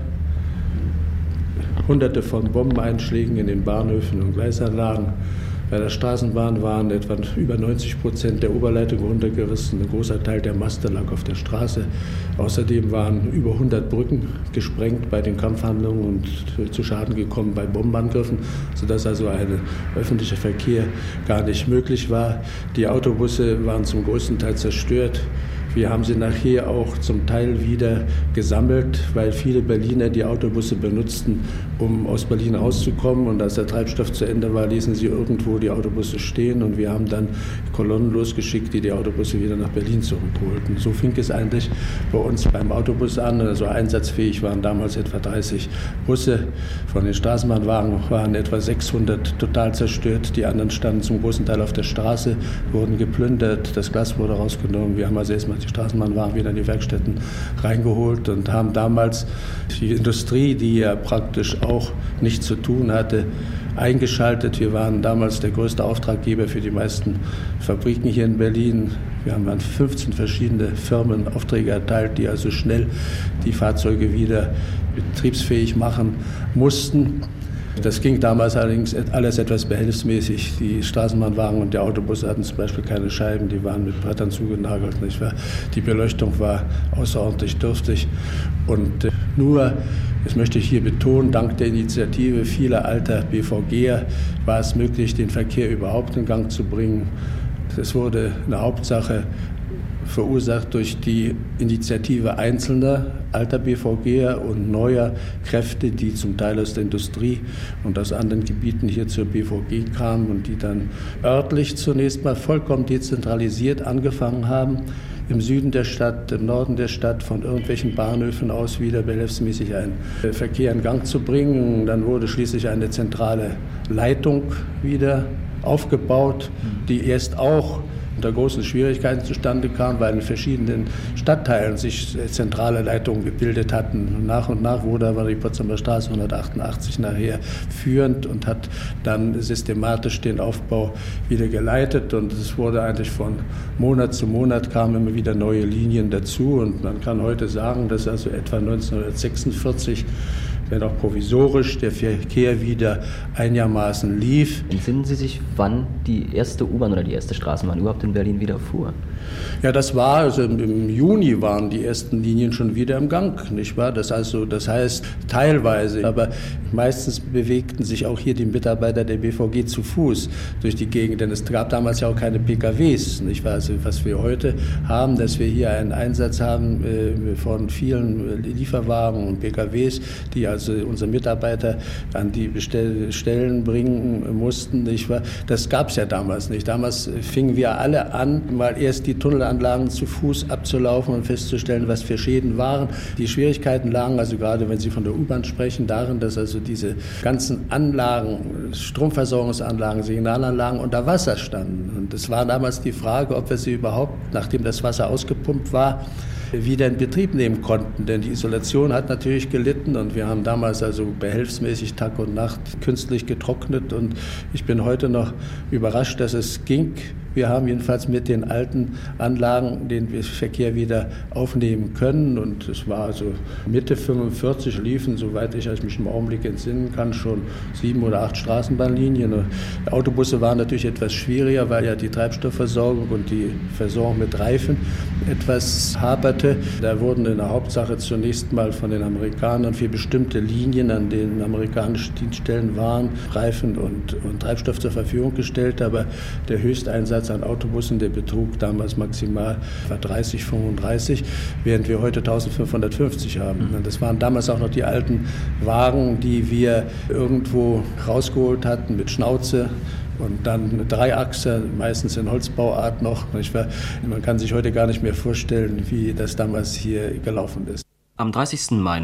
Hunderte von Bombeneinschlägen in den Bahnhöfen und Gleisanlagen. Bei der Straßenbahn waren etwa über neunzig Prozent der Oberleitung runtergerissen. Ein großer Teil der Maste lag auf der Straße. Außerdem waren über hundert Brücken gesprengt bei den Kampfhandlungen und zu Schaden gekommen bei Bombenangriffen, sodass also ein öffentlicher Verkehr gar nicht möglich war. Die Autobusse waren zum größten Teil zerstört. Wir haben sie nachher auch zum Teil wieder gesammelt, weil viele Berliner die Autobusse benutzten, um aus Berlin rauszukommen. Und als der Treibstoff zu Ende war, ließen sie irgendwo die Autobusse stehen. Und wir haben dann Kolonnen losgeschickt, die die Autobusse wieder nach Berlin zurückholten. So fing es eigentlich bei uns beim Autobus an. Also einsatzfähig waren damals etwa dreißig Busse. Von den Straßenbahnwagen waren etwa sechshundert total zerstört. Die anderen standen zum großen Teil auf der Straße, wurden geplündert. Das Glas wurde rausgenommen. Wir haben also erstmal die Straßenbahnwagen wieder in die Werkstätten reingeholt und haben damals die Industrie, die ja praktisch auch nichts zu tun hatte, eingeschaltet. Wir waren damals der größte Auftraggeber für die meisten Fabriken hier in Berlin. Wir haben an fünfzehn verschiedene Firmen Aufträge erteilt, die also schnell die Fahrzeuge wieder betriebsfähig machen mussten. Das ging damals allerdings alles etwas behelfsmäßig. Die Straßenbahnwagen und die Autobusse hatten zum Beispiel keine Scheiben, die waren mit Brettern zugenagelt, nicht wahr? Die Beleuchtung war außerordentlich dürftig. Und nur, das möchte ich hier betonen, dank der Initiative vieler alter B V Geher war es möglich, den Verkehr überhaupt in Gang zu bringen. Das wurde eine Hauptsache verursacht durch die Initiative einzelner alter B V Geher und neuer Kräfte, die zum Teil aus der Industrie und aus anderen Gebieten hier zur B V G kamen und die dann örtlich zunächst mal vollkommen dezentralisiert angefangen haben, im Süden der Stadt, im Norden der Stadt von irgendwelchen Bahnhöfen aus wieder behelfsmäßig einen Verkehr in Gang zu bringen. Dann wurde schließlich eine zentrale Leitung wieder aufgebaut, die erst auch unter großen Schwierigkeiten zustande kam, weil in verschiedenen Stadtteilen sich zentrale Leitungen gebildet hatten. Nach und nach wurde aber die Potsdamer Straße hundertachtundachtzig nachher führend und hat dann systematisch den Aufbau wieder geleitet. Und es wurde eigentlich von Monat zu Monat kamen immer wieder neue Linien dazu. Und man kann heute sagen, dass also etwa neunzehnhundertsechsundvierzig, wenn auch provisorisch, der Verkehr wieder einigermaßen lief. Entsinnen Sie sich, wann die erste U-Bahn oder die erste Straßenbahn überhaupt in Berlin wieder fuhr? Ja, das war, also im Juni waren die ersten Linien schon wieder im Gang, nicht wahr? Das, also, das heißt teilweise, aber meistens bewegten sich auch hier die Mitarbeiter der B V G zu Fuß durch die Gegend, denn es gab damals ja auch keine P K Ws, nicht wahr? Also, was wir heute haben, dass wir hier einen Einsatz haben äh, von vielen Lieferwagen und P K Ws, die also unsere Mitarbeiter an die Bestell- Stellen bringen mussten, nicht wahr? Das gab es ja damals nicht. Damals fingen wir alle an, mal erst die Tunnelanlagen zu Fuß abzulaufen und festzustellen, was für Schäden waren. Die Schwierigkeiten lagen also gerade, wenn Sie von der U-Bahn sprechen, darin, dass also diese ganzen Anlagen, Stromversorgungsanlagen, Signalanlagen unter Wasser standen. Und es war damals die Frage, ob wir sie überhaupt, nachdem das Wasser ausgepumpt war, wieder in Betrieb nehmen konnten. Denn die Isolation hat natürlich gelitten und wir haben damals also behelfsmäßig Tag und Nacht künstlich getrocknet und ich bin heute noch überrascht, dass es ging. Wir haben jedenfalls mit den alten Anlagen den Verkehr wieder aufnehmen können und es war also Mitte fünfundvierzig liefen, soweit ich mich im Augenblick entsinnen kann, schon sieben oder acht Straßenbahnlinien. Die Autobusse waren natürlich etwas schwieriger, weil ja die Treibstoffversorgung und die Versorgung mit Reifen etwas haperte. Da wurden in der Hauptsache zunächst mal von den Amerikanern für bestimmte Linien, an denen amerikanische Dienststellen waren, Reifen und, und Treibstoff zur Verfügung gestellt, aber der Höchsteinsatz an Autobussen, der betrug damals maximal dreißig, fünfunddreißig, während wir heute eintausendfünfhundertfünfzig haben. Das waren damals auch noch die alten Wagen, die wir irgendwo rausgeholt hatten mit Schnauze und dann eine Dreiachse, meistens in Holzbauart noch. Man kann sich heute gar nicht mehr vorstellen, wie das damals hier gelaufen ist. Am dreißigsten Mai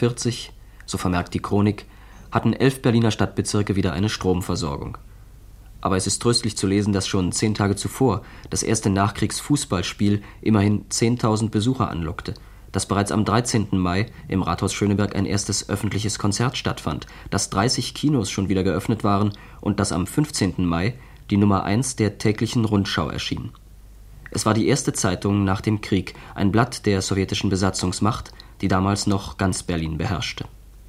neunzehnhundertfünfundvierzig, so vermerkt die Chronik, hatten elf Berliner Stadtbezirke wieder eine Stromversorgung. Aber es ist tröstlich zu lesen, dass schon zehn Tage zuvor das erste Nachkriegsfußballspiel immerhin zehntausend Besucher anlockte, dass bereits am dreizehnten Mai im Rathaus Schöneberg ein erstes öffentliches Konzert stattfand, dass dreißig Kinos schon wieder geöffnet waren und dass am fünfzehnten Mai die Nummer eins der täglichen Rundschau erschien. Es war die erste Zeitung nach dem Krieg, ein Blatt der sowjetischen Besatzungsmacht, die damals noch ganz Berlin beherrschte.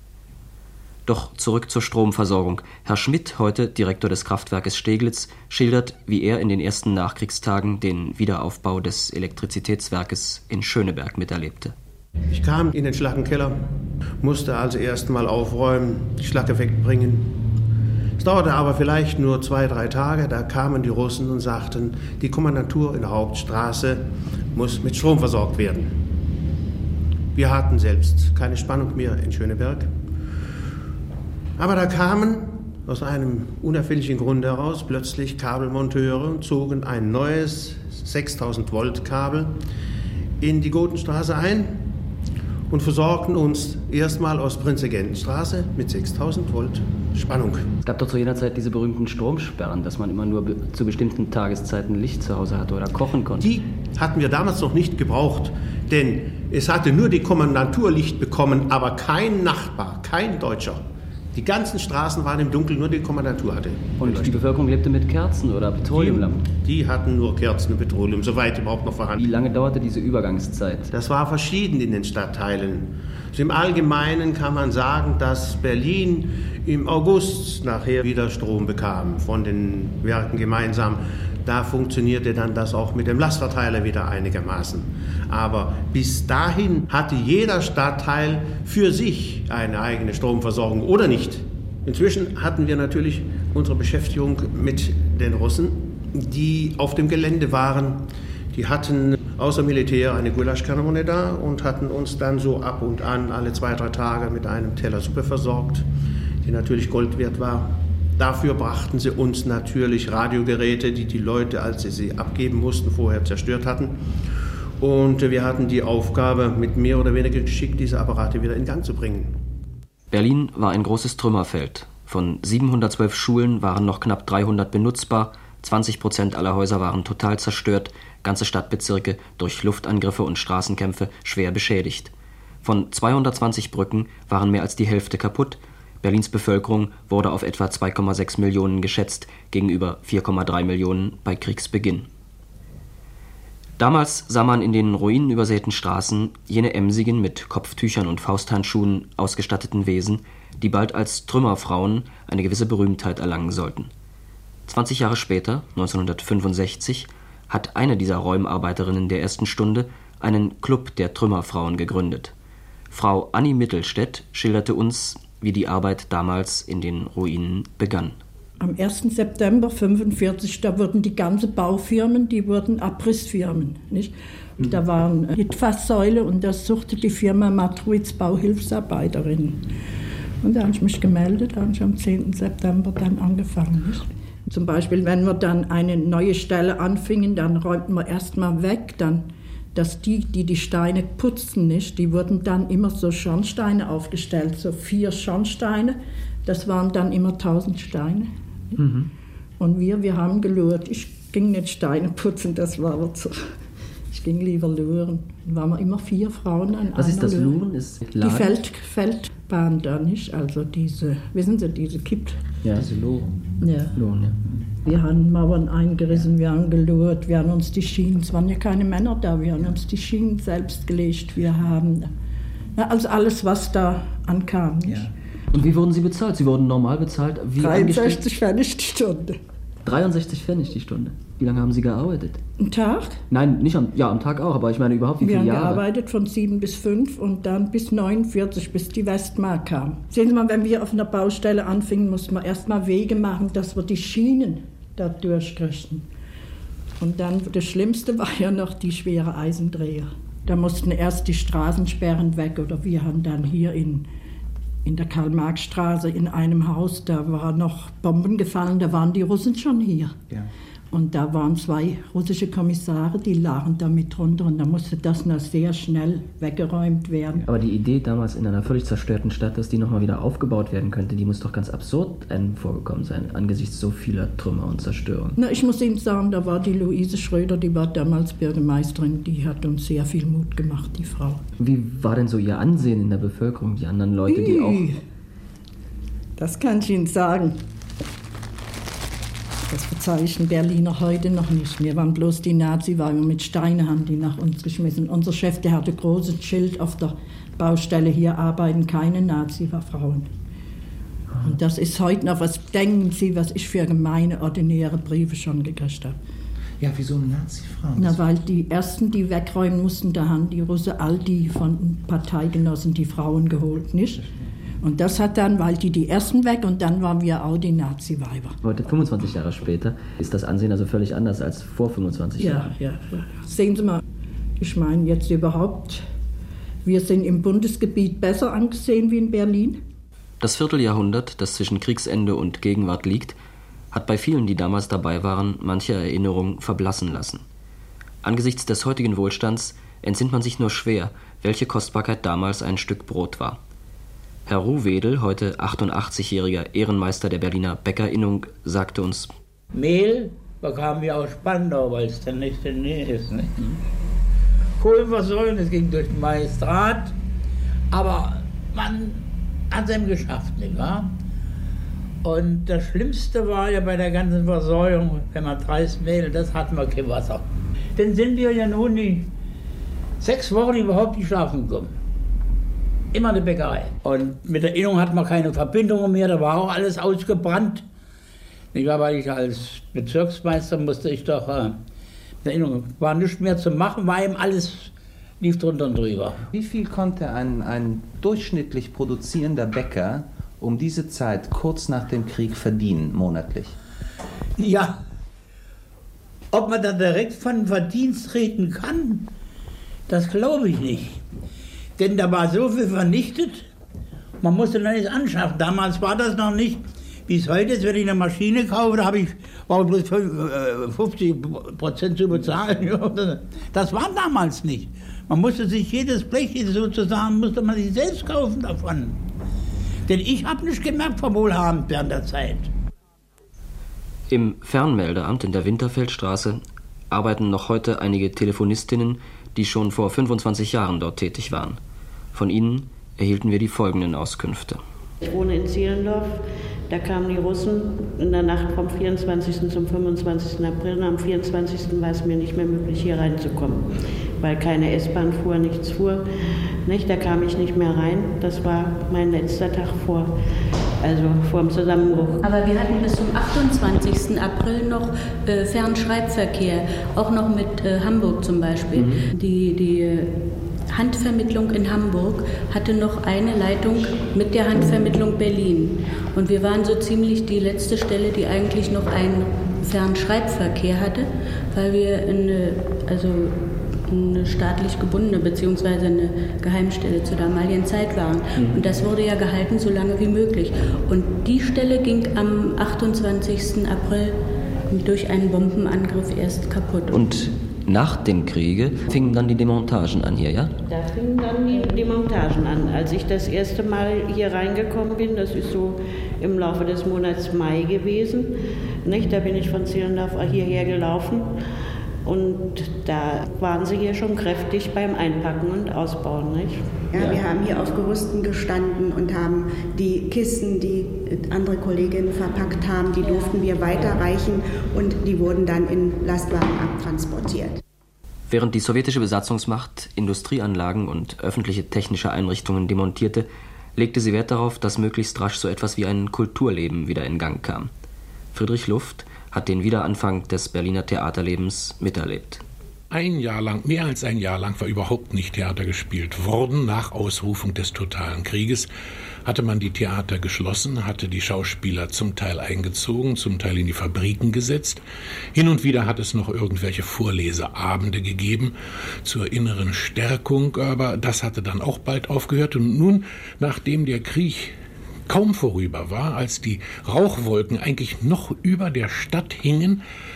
Doch zurück zur Stromversorgung. Herr Schmidt, heute Direktor des Kraftwerkes Steglitz, schildert, wie er in den ersten Nachkriegstagen den Wiederaufbau des Elektrizitätswerkes in Schöneberg miterlebte. Ich kam in den Schlackenkeller, musste also erst mal aufräumen, die Schlacke wegbringen. Es dauerte aber vielleicht nur zwei, drei Tage, da kamen die Russen und sagten, die Kommandantur in der Hauptstraße muss mit Strom versorgt werden. Wir hatten selbst keine Spannung mehr in Schöneberg. Aber da kamen aus einem unerfindlichen Grund heraus plötzlich Kabelmonteure und zogen ein neues sechstausend Volt Kabel in die Gotenstraße ein und versorgten uns erstmal aus Prinzegentenstraße mit sechstausend Volt Spannung. Es gab doch zu jener Zeit diese berühmten Stromsperren, dass man immer nur be- zu bestimmten Tageszeiten Licht zu Hause hatte oder kochen konnte. Die hatten wir damals noch nicht gebraucht, denn es hatte nur die Kommandantur Licht bekommen, aber kein Nachbar, kein Deutscher. Die ganzen Straßen waren im Dunkeln, nur die Kommandantur hatte. Und die Bevölkerung lebte mit Kerzen oder Petroleumlampen? Die, die hatten nur Kerzen und Petroleum, soweit überhaupt noch vorhanden. Wie lange dauerte diese Übergangszeit? Das war verschieden in den Stadtteilen. Also im Allgemeinen kann man sagen, dass Berlin im August nachher wieder Strom bekam, von den Werken gemeinsam. Da funktionierte dann das auch mit dem Lastverteiler wieder einigermaßen. Aber bis dahin hatte jeder Stadtteil für sich eine eigene Stromversorgung oder nicht. Inzwischen hatten wir natürlich unsere Beschäftigung mit den Russen, die auf dem Gelände waren. Die hatten außer Militär eine Gulaschkanone da und hatten uns dann so ab und an alle zwei, drei Tage mit einem Teller Suppe versorgt, die natürlich Gold wert war. Dafür brachten sie uns natürlich Radiogeräte, die die Leute, als sie sie abgeben mussten, vorher zerstört hatten. Und wir hatten die Aufgabe, mit mehr oder weniger Geschick diese Apparate wieder in Gang zu bringen. Berlin war ein großes Trümmerfeld. Von siebenhundertzwölf Schulen waren noch knapp dreihundert benutzbar, zwanzig Prozent aller Häuser waren total zerstört, ganze Stadtbezirke durch Luftangriffe und Straßenkämpfe schwer beschädigt. Von zweihundertzwanzig Brücken waren mehr als die Hälfte kaputt. Berlins Bevölkerung wurde auf etwa zwei Komma sechs Millionen geschätzt, gegenüber vier Komma drei Millionen bei Kriegsbeginn. Damals sah man in den ruinenübersäten Straßen jene emsigen, mit Kopftüchern und Fausthandschuhen ausgestatteten Wesen, die bald als Trümmerfrauen eine gewisse Berühmtheit erlangen sollten. zwanzig Jahre später, neunzehnhundertfünfundsechzig, hat eine dieser Räumarbeiterinnen der ersten Stunde einen Club der Trümmerfrauen gegründet. Frau Annie Mittelstädt schilderte uns, wie die Arbeit damals in den Ruinen begann. Am ersten September neunzehnhundertfünfundvierzig, da wurden die ganzen Baufirmen, die wurden Abrissfirmen, nicht? Da waren Litfaßsäule und das suchte die Firma Matruitz Bauhilfsarbeiterin. Und da habe ich mich gemeldet, da habe ich am zehnten September dann angefangen. Nicht? Zum Beispiel, wenn wir dann eine neue Stelle anfingen, dann räumten wir erstmal weg, dann, dass die, die die Steine putzten, nicht, die wurden dann immer so Schornsteine aufgestellt, so vier Schornsteine, das waren dann immer tausend Steine. Mhm. Und wir, wir haben gelurrt. Ich ging nicht Steine putzen, das war aber so. Ich ging lieber luren. Dann waren wir immer vier Frauen an Was ist das Luren? Luren? Ist die Feld, Feldbahn da, nicht? Also diese, wissen Sie, diese Kippt. Ja, diese Luren. Ja. Luren, ja. Wir haben Mauern eingerissen, wir haben gelurrt, wir haben uns die Schienen, es waren ja keine Männer da, wir haben uns die Schienen selbst gelegt, wir haben, ja, also alles, was da ankam. Nicht? Ja. Und wie wurden Sie bezahlt? Sie wurden normal bezahlt? Wie dreiundsechzig Pfennig die Stunde. dreiundsechzig Pfennig die Stunde? Wie lange haben Sie gearbeitet? Ein Tag? Nein, nicht am, ja, am Tag auch, aber ich meine überhaupt, wie wir viele Jahre? Wir haben gearbeitet von sieben bis fünf und dann bis neunundvierzig, bis die Westmark kam. Sehen Sie mal, wenn wir auf einer Baustelle anfingen, mussten wir erst mal Wege machen, dass wir die Schienen da durchkriegten. Und dann, das Schlimmste war ja noch die schwere Eisendreher. Da mussten erst die Straßensperren weg oder wir haben dann hier in In der Karl-Marx-Straße in einem Haus, da war noch Bomben gefallen, da waren die Russen schon hier. Ja. Und da waren zwei russische Kommissare, die lagen da mit drunter und da musste das noch sehr schnell weggeräumt werden. Aber die Idee damals in einer völlig zerstörten Stadt, dass die nochmal wieder aufgebaut werden könnte, die muss doch ganz absurd einem vorgekommen sein, angesichts so vieler Trümmer und Zerstörung. Na, ich muss Ihnen sagen, da war die Luise Schröder, die war damals Bürgermeisterin, die hat uns sehr viel Mut gemacht, die Frau. Wie war denn so Ihr Ansehen in der Bevölkerung, die anderen Leute, die auch... Das kann ich Ihnen sagen. Das bezeichnen Berliner heute noch nicht. Wir waren bloß die Nazi, weil wir mit Steinen haben die nach uns geschmissen. Unser Chef, der hatte ein großes Schild auf der Baustelle, hier arbeiten keine Nazi-Frauen. Und das ist heute noch, was denken Sie, was ich für gemeine, ordinäre Briefe schon gekriegt habe. Ja, wieso Nazi-Frauen? Na, weil die Ersten, die wegräumen mussten, da haben die Russen all die von Parteigenossen die Frauen geholt, nicht? Und das hat dann, weil die die Ersten weg und dann waren wir auch die Nazi-Weiber. Heute, fünfundzwanzig Jahre später, ist das Ansehen also völlig anders als vor fünfundzwanzig ja, Jahren. Ja, ja. Sehen Sie mal, ich meine jetzt überhaupt, wir sind im Bundesgebiet besser angesehen wie in Berlin. Das Vierteljahrhundert, das zwischen Kriegsende und Gegenwart liegt, hat bei vielen, die damals dabei waren, manche Erinnerung verblassen lassen. Angesichts des heutigen Wohlstands entsinnt man sich nur schwer, welche Kostbarkeit damals ein Stück Brot war. Herr Ruhwedel, heute achtundachtzigjähriger Ehrenmeister der Berliner Bäckerinnung, sagte uns: Mehl bekamen wir aus Spandau, weil es dann nicht in der Nähe ist. Nicht? Kohlenversorgung, das ging durch den Magistrat, aber man hat es ihm geschafft, nicht wahr? Und das Schlimmste war ja bei der ganzen Versorgung, wenn man dreist Mehl, das hatten wir kein Wasser. Dann sind wir ja nun die sechs Wochen überhaupt nicht schlafen gekommen. Immer eine Bäckerei. Und mit der Innung hat man keine Verbindungen mehr, da war auch alles ausgebrannt. Ich war, weil ich als Bezirksmeister musste ich doch, äh, mit der Innung war nichts mehr zu machen, war ihm alles, lief drunter und drüber. Wie viel konnte ein, ein durchschnittlich produzierender Bäcker um diese Zeit kurz nach dem Krieg verdienen, monatlich? Ja, ob man da direkt von Verdienst reden kann, das glaube ich nicht. Denn da war so viel vernichtet, man musste noch nichts anschaffen. Damals war das noch nicht, wie es heute ist, wenn ich eine Maschine kaufe, da habe ich war bloß fünfzig Prozent zu bezahlen. Das war damals nicht. Man musste sich jedes Blech sozusagen, musste man sich selbst kaufen davon. Denn ich habe nicht gemerkt vom Wohlhabend während der Zeit. Im Fernmeldeamt in der Winterfeldstraße arbeiten noch heute einige Telefonistinnen, die schon vor fünfundzwanzig Jahren dort tätig waren. Von ihnen erhielten wir die folgenden Auskünfte. Ich wohne in Zehlendorf. Da kamen die Russen in der Nacht vom vierundzwanzigsten zum fünfundzwanzigsten April. Und am vierundzwanzigsten war es mir nicht mehr möglich, hier reinzukommen, weil keine S-Bahn fuhr, nichts fuhr. Nicht? Da kam ich nicht mehr rein. Das war mein letzter Tag vor, also vor dem Zusammenbruch. Aber wir hatten bis zum achtundzwanzigsten April noch äh, Fernschreibverkehr, auch noch mit äh, Hamburg zum Beispiel. Mhm. Die, die äh, Handvermittlung in Hamburg hatte noch eine Leitung mit der Handvermittlung Berlin. Und wir waren so ziemlich die letzte Stelle, die eigentlich noch einen Fernschreibverkehr hatte, weil wir eine, also eine staatlich gebundene bzw. eine Geheimstelle zur damaligen Zeit waren. Mhm. Und das wurde ja gehalten so lange wie möglich. Und die Stelle ging am achtundzwanzigsten April durch einen Bombenangriff erst kaputt. Und nach dem Kriege fingen dann die Demontagen an hier, ja? Da fingen dann die Demontagen an. Als ich das erste Mal hier reingekommen bin, das ist so im Laufe des Monats Mai gewesen, nicht? Da bin ich von Zehlendorf hierher gelaufen und da waren sie hier schon kräftig beim Einpacken und Ausbauen, nicht? Ja, ja, wir haben hier auf Gerüsten gestanden und haben die Kisten, die andere Kolleginnen verpackt haben, die durften wir weiterreichen und die wurden dann in Lastwagen abtransportiert. Während die sowjetische Besatzungsmacht Industrieanlagen und öffentliche technische Einrichtungen demontierte, legte sie Wert darauf, dass möglichst rasch so etwas wie ein Kulturleben wieder in Gang kam. Friedrich Luft hat den Wiederanfang des Berliner Theaterlebens miterlebt. Ein Jahr lang, mehr als ein Jahr lang, war überhaupt nicht Theater gespielt worden. Nach Ausrufung des totalen Krieges hatte man die Theater geschlossen, hatte die Schauspieler zum Teil eingezogen, zum Teil in die Fabriken gesetzt. Hin und wieder hat es noch irgendwelche Vorleseabende gegeben zur inneren Stärkung, aber das hatte dann auch bald aufgehört. Und nun, nachdem der Krieg kaum vorüber war, als die Rauchwolken eigentlich noch über der Stadt hingen,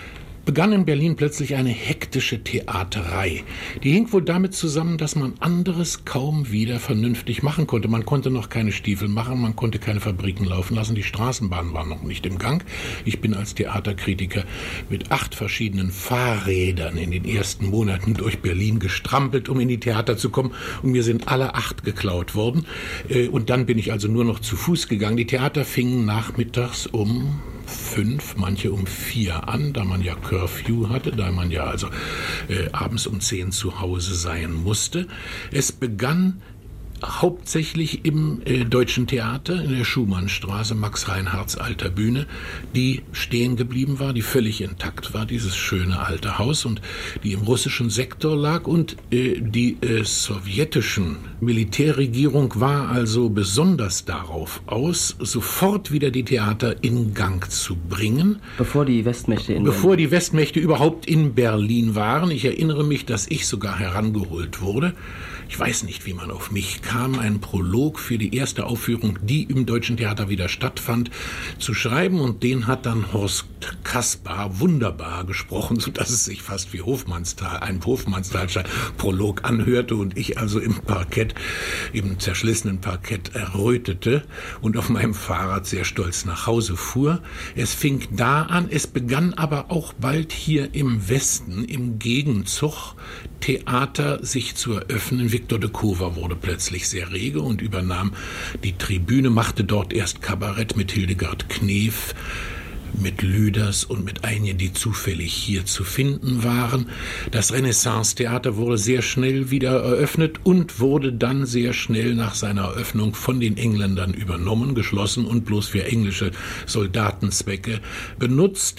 begann in Berlin plötzlich eine hektische Theaterei. Die hing wohl damit zusammen, dass man anderes kaum wieder vernünftig machen konnte. Man konnte noch keine Stiefel machen, man konnte keine Fabriken laufen lassen, die Straßenbahn war noch nicht im Gang. Ich bin als Theaterkritiker mit acht verschiedenen Fahrrädern in den ersten Monaten durch Berlin gestrampelt, um in die Theater zu kommen, und mir sind alle acht geklaut worden. Und dann bin ich also nur noch zu Fuß gegangen. Die Theater fingen nachmittags um fünf, manche um vier an, da man ja Curfew hatte, da man ja also äh, abends um zehn zu Hause sein musste. Es begann hauptsächlich im äh, Deutschen Theater in der Schumannstraße, Max Reinhardts alter Bühne, die stehen geblieben war, die völlig intakt war, dieses schöne alte Haus, und die im russischen Sektor lag, und äh, die äh, sowjetischen Militärregierung war also besonders darauf aus, sofort wieder die Theater in Gang zu bringen. Bevor die Westmächte in Bevor die Westmächte überhaupt in Berlin waren. Ich erinnere mich, dass ich sogar herangeholt wurde. Ich weiß nicht, wie man auf mich kam, einen Prolog für die erste Aufführung, die im Deutschen Theater wieder stattfand, zu schreiben, und den hat dann Horst Kaspar wunderbar gesprochen, sodass es sich fast wie Hofmannsthal, ein Hofmannsthal Prolog anhörte, und ich also im Parkett, im zerschlissenen Parkett errötete und auf meinem Fahrrad sehr stolz nach Hause fuhr. Es fing da an, es begann aber auch bald hier im Westen, im Gegenzug, Theater sich zu eröffnen. Viktor de Kover wurde plötzlich sehr rege und übernahm die Tribüne, machte dort erst Kabarett mit Hildegard Knef, mit Lüders und mit einigen, die zufällig hier zu finden waren. Das Renaissance-Theater wurde sehr schnell wieder eröffnet und wurde dann sehr schnell nach seiner Eröffnung von den Engländern übernommen, geschlossen und bloß für englische Soldatenzwecke benutzt.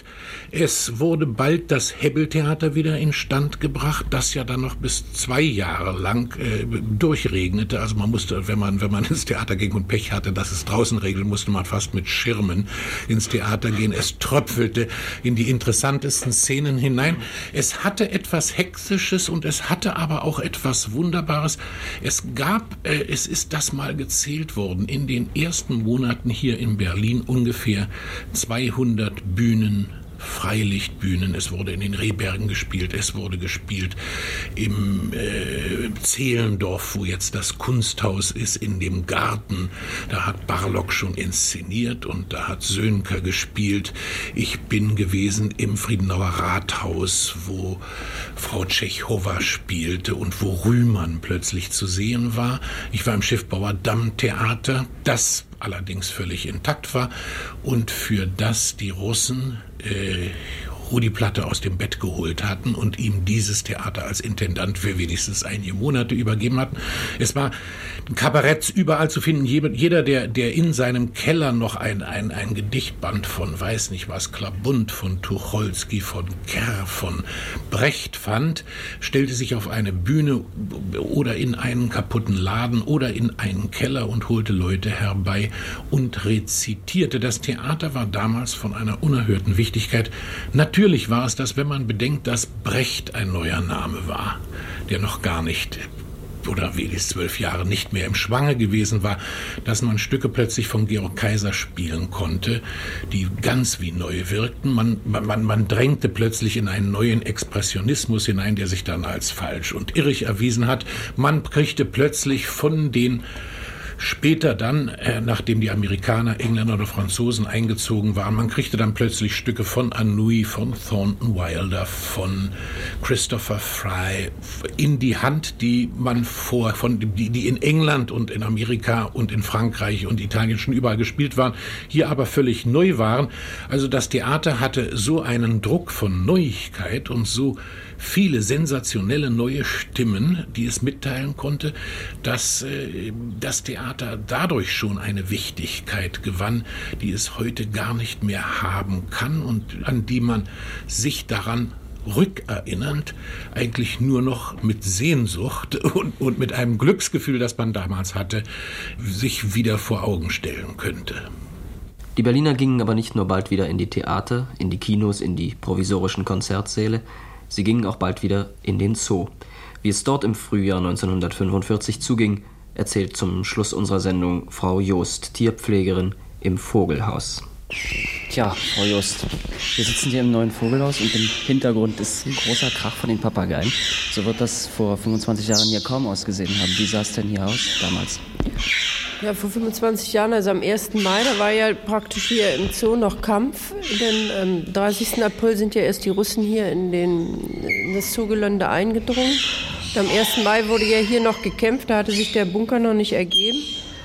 Es wurde bald das Hebbel-Theater wieder instand gebracht, das ja dann noch bis zwei Jahre lang äh, durchregnete. Also man musste, wenn man, wenn man ins Theater ging und Pech hatte, dass es draußen regelt, musste man fast mit Schirmen ins Theater gehen. Es tröpfelte in die interessantesten Szenen hinein. Es hatte etwas Hexisches und es hatte aber auch etwas Wunderbares. Es gab, äh, es ist das mal gezählt worden, in den ersten Monaten hier in Berlin ungefähr zweihundert Bühnen, Freilichtbühnen. Es wurde in den Rehbergen gespielt, es wurde gespielt im äh, Zehlendorf, wo jetzt das Kunsthaus ist, in dem Garten. Da hat Barlog schon inszeniert und da hat Sönker gespielt. Ich bin gewesen im Friedenauer Rathaus, wo Frau Tschechowa spielte und wo Rühmann plötzlich zu sehen war. Ich war im Schiffbauer Dammtheater, das allerdings völlig intakt war und für das die Russen äh, Rudi Platte aus dem Bett geholt hatten und ihm dieses Theater als Intendant für wenigstens einige Monate übergeben hatten. Es war Kabaretts überall zu finden. Jeder, der, der in seinem Keller noch ein, ein, ein Gedichtband von weiß nicht was, Klabund, von Tucholsky, von Kerr, von Brecht fand, stellte sich auf eine Bühne oder in einen kaputten Laden oder in einen Keller und holte Leute herbei und rezitierte. Das Theater war damals von einer unerhörten Wichtigkeit. Natürlich war es das, wenn man bedenkt, dass Brecht ein neuer Name war, der noch gar nicht oder wenigstens zwölf Jahre nicht mehr im Schwange gewesen war, dass man Stücke plötzlich von Georg Kaiser spielen konnte, die ganz wie neu wirkten. Man, man, man drängte plötzlich in einen neuen Expressionismus hinein, der sich dann als falsch und irrig erwiesen hat. Man kriegte plötzlich von den Später dann, äh, nachdem die Amerikaner, Engländer oder Franzosen eingezogen waren, man kriegte dann plötzlich Stücke von Anouilh, von Thornton Wilder, von Christopher Fry in die Hand, die man vor, von die, die in England und in Amerika und in Frankreich und Italien schon überall gespielt waren, hier aber völlig neu waren. Also das Theater hatte so einen Druck von Neuigkeit und so viele sensationelle neue Stimmen, die es mitteilen konnte, dass äh, das Theater dadurch schon eine Wichtigkeit gewann, die es heute gar nicht mehr haben kann und an die man sich daran rückerinnernd eigentlich nur noch mit Sehnsucht und, und mit einem Glücksgefühl, das man damals hatte, sich wieder vor Augen stellen könnte. Die Berliner gingen aber nicht nur bald wieder in die Theater, in die Kinos, in die provisorischen Konzertsäle, sie gingen auch bald wieder in den Zoo. Wie es dort im Frühjahr neunzehnhundertfünfundvierzig zuging, erzählt zum Schluss unserer Sendung Frau Joost, Tierpflegerin im Vogelhaus. Tja, Frau Just, wir sitzen hier im neuen Vogelhaus und im Hintergrund ist ein großer Krach von den Papageien. So wird das vor fünfundzwanzig Jahren hier kaum ausgesehen haben. Wie sah es denn hier aus damals? Ja, vor fünfundzwanzig Jahren, also am ersten Mai, da war ja praktisch hier im Zoo noch Kampf. Denn am dreißigsten April sind ja erst die Russen hier in, den, in das Zoogelände eingedrungen. Und am ersten Mai wurde ja hier noch gekämpft, da hatte sich der Bunker noch nicht ergeben.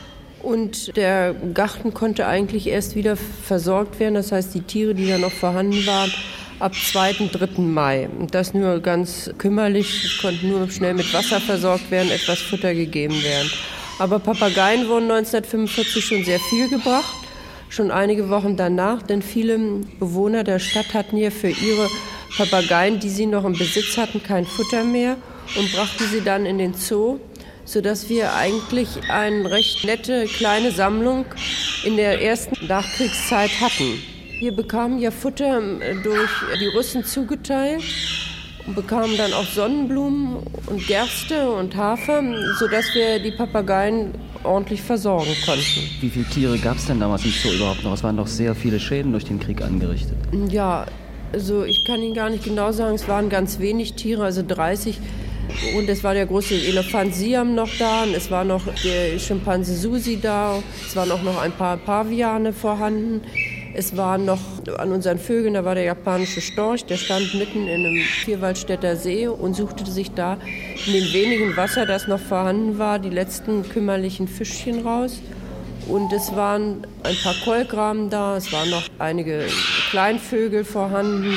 Und der Garten konnte eigentlich erst wieder versorgt werden. Das heißt, die Tiere, die da noch vorhanden waren, ab zweiten, dritten Mai. Und das nur ganz kümmerlich, konnten nur schnell mit Wasser versorgt werden, etwas Futter gegeben werden. Aber Papageien wurden neunzehnhundertfünfundvierzig schon sehr viel gebracht, schon einige Wochen danach, denn viele Bewohner der Stadt hatten ja für ihre Papageien, die sie noch im Besitz hatten, kein Futter mehr und brachten sie dann in den Zoo, sodass wir eigentlich eine recht nette kleine Sammlung in der ersten Nachkriegszeit hatten. Wir bekamen ja Futter durch die Russen zugeteilt und bekamen dann auch Sonnenblumen und Gerste und Hafer, sodass wir die Papageien ordentlich versorgen konnten. Wie viele Tiere gab es denn damals im Zoo überhaupt noch? Es waren doch sehr viele Schäden durch den Krieg angerichtet. Ja, also ich kann Ihnen gar nicht genau sagen, es waren ganz wenig Tiere, also dreißig. Und es war der große Elefant Siam noch da, und es war noch der Schimpanse Susi da, es waren auch noch ein paar Paviane vorhanden. Es waren noch an unseren Vögeln, da war der japanische Storch, der stand mitten in einem Vierwaldstätter See und suchte sich da in dem wenigen Wasser, das noch vorhanden war, die letzten kümmerlichen Fischchen raus. Und es waren ein paar Kolkraben da, es waren noch einige Kleinvögel vorhanden.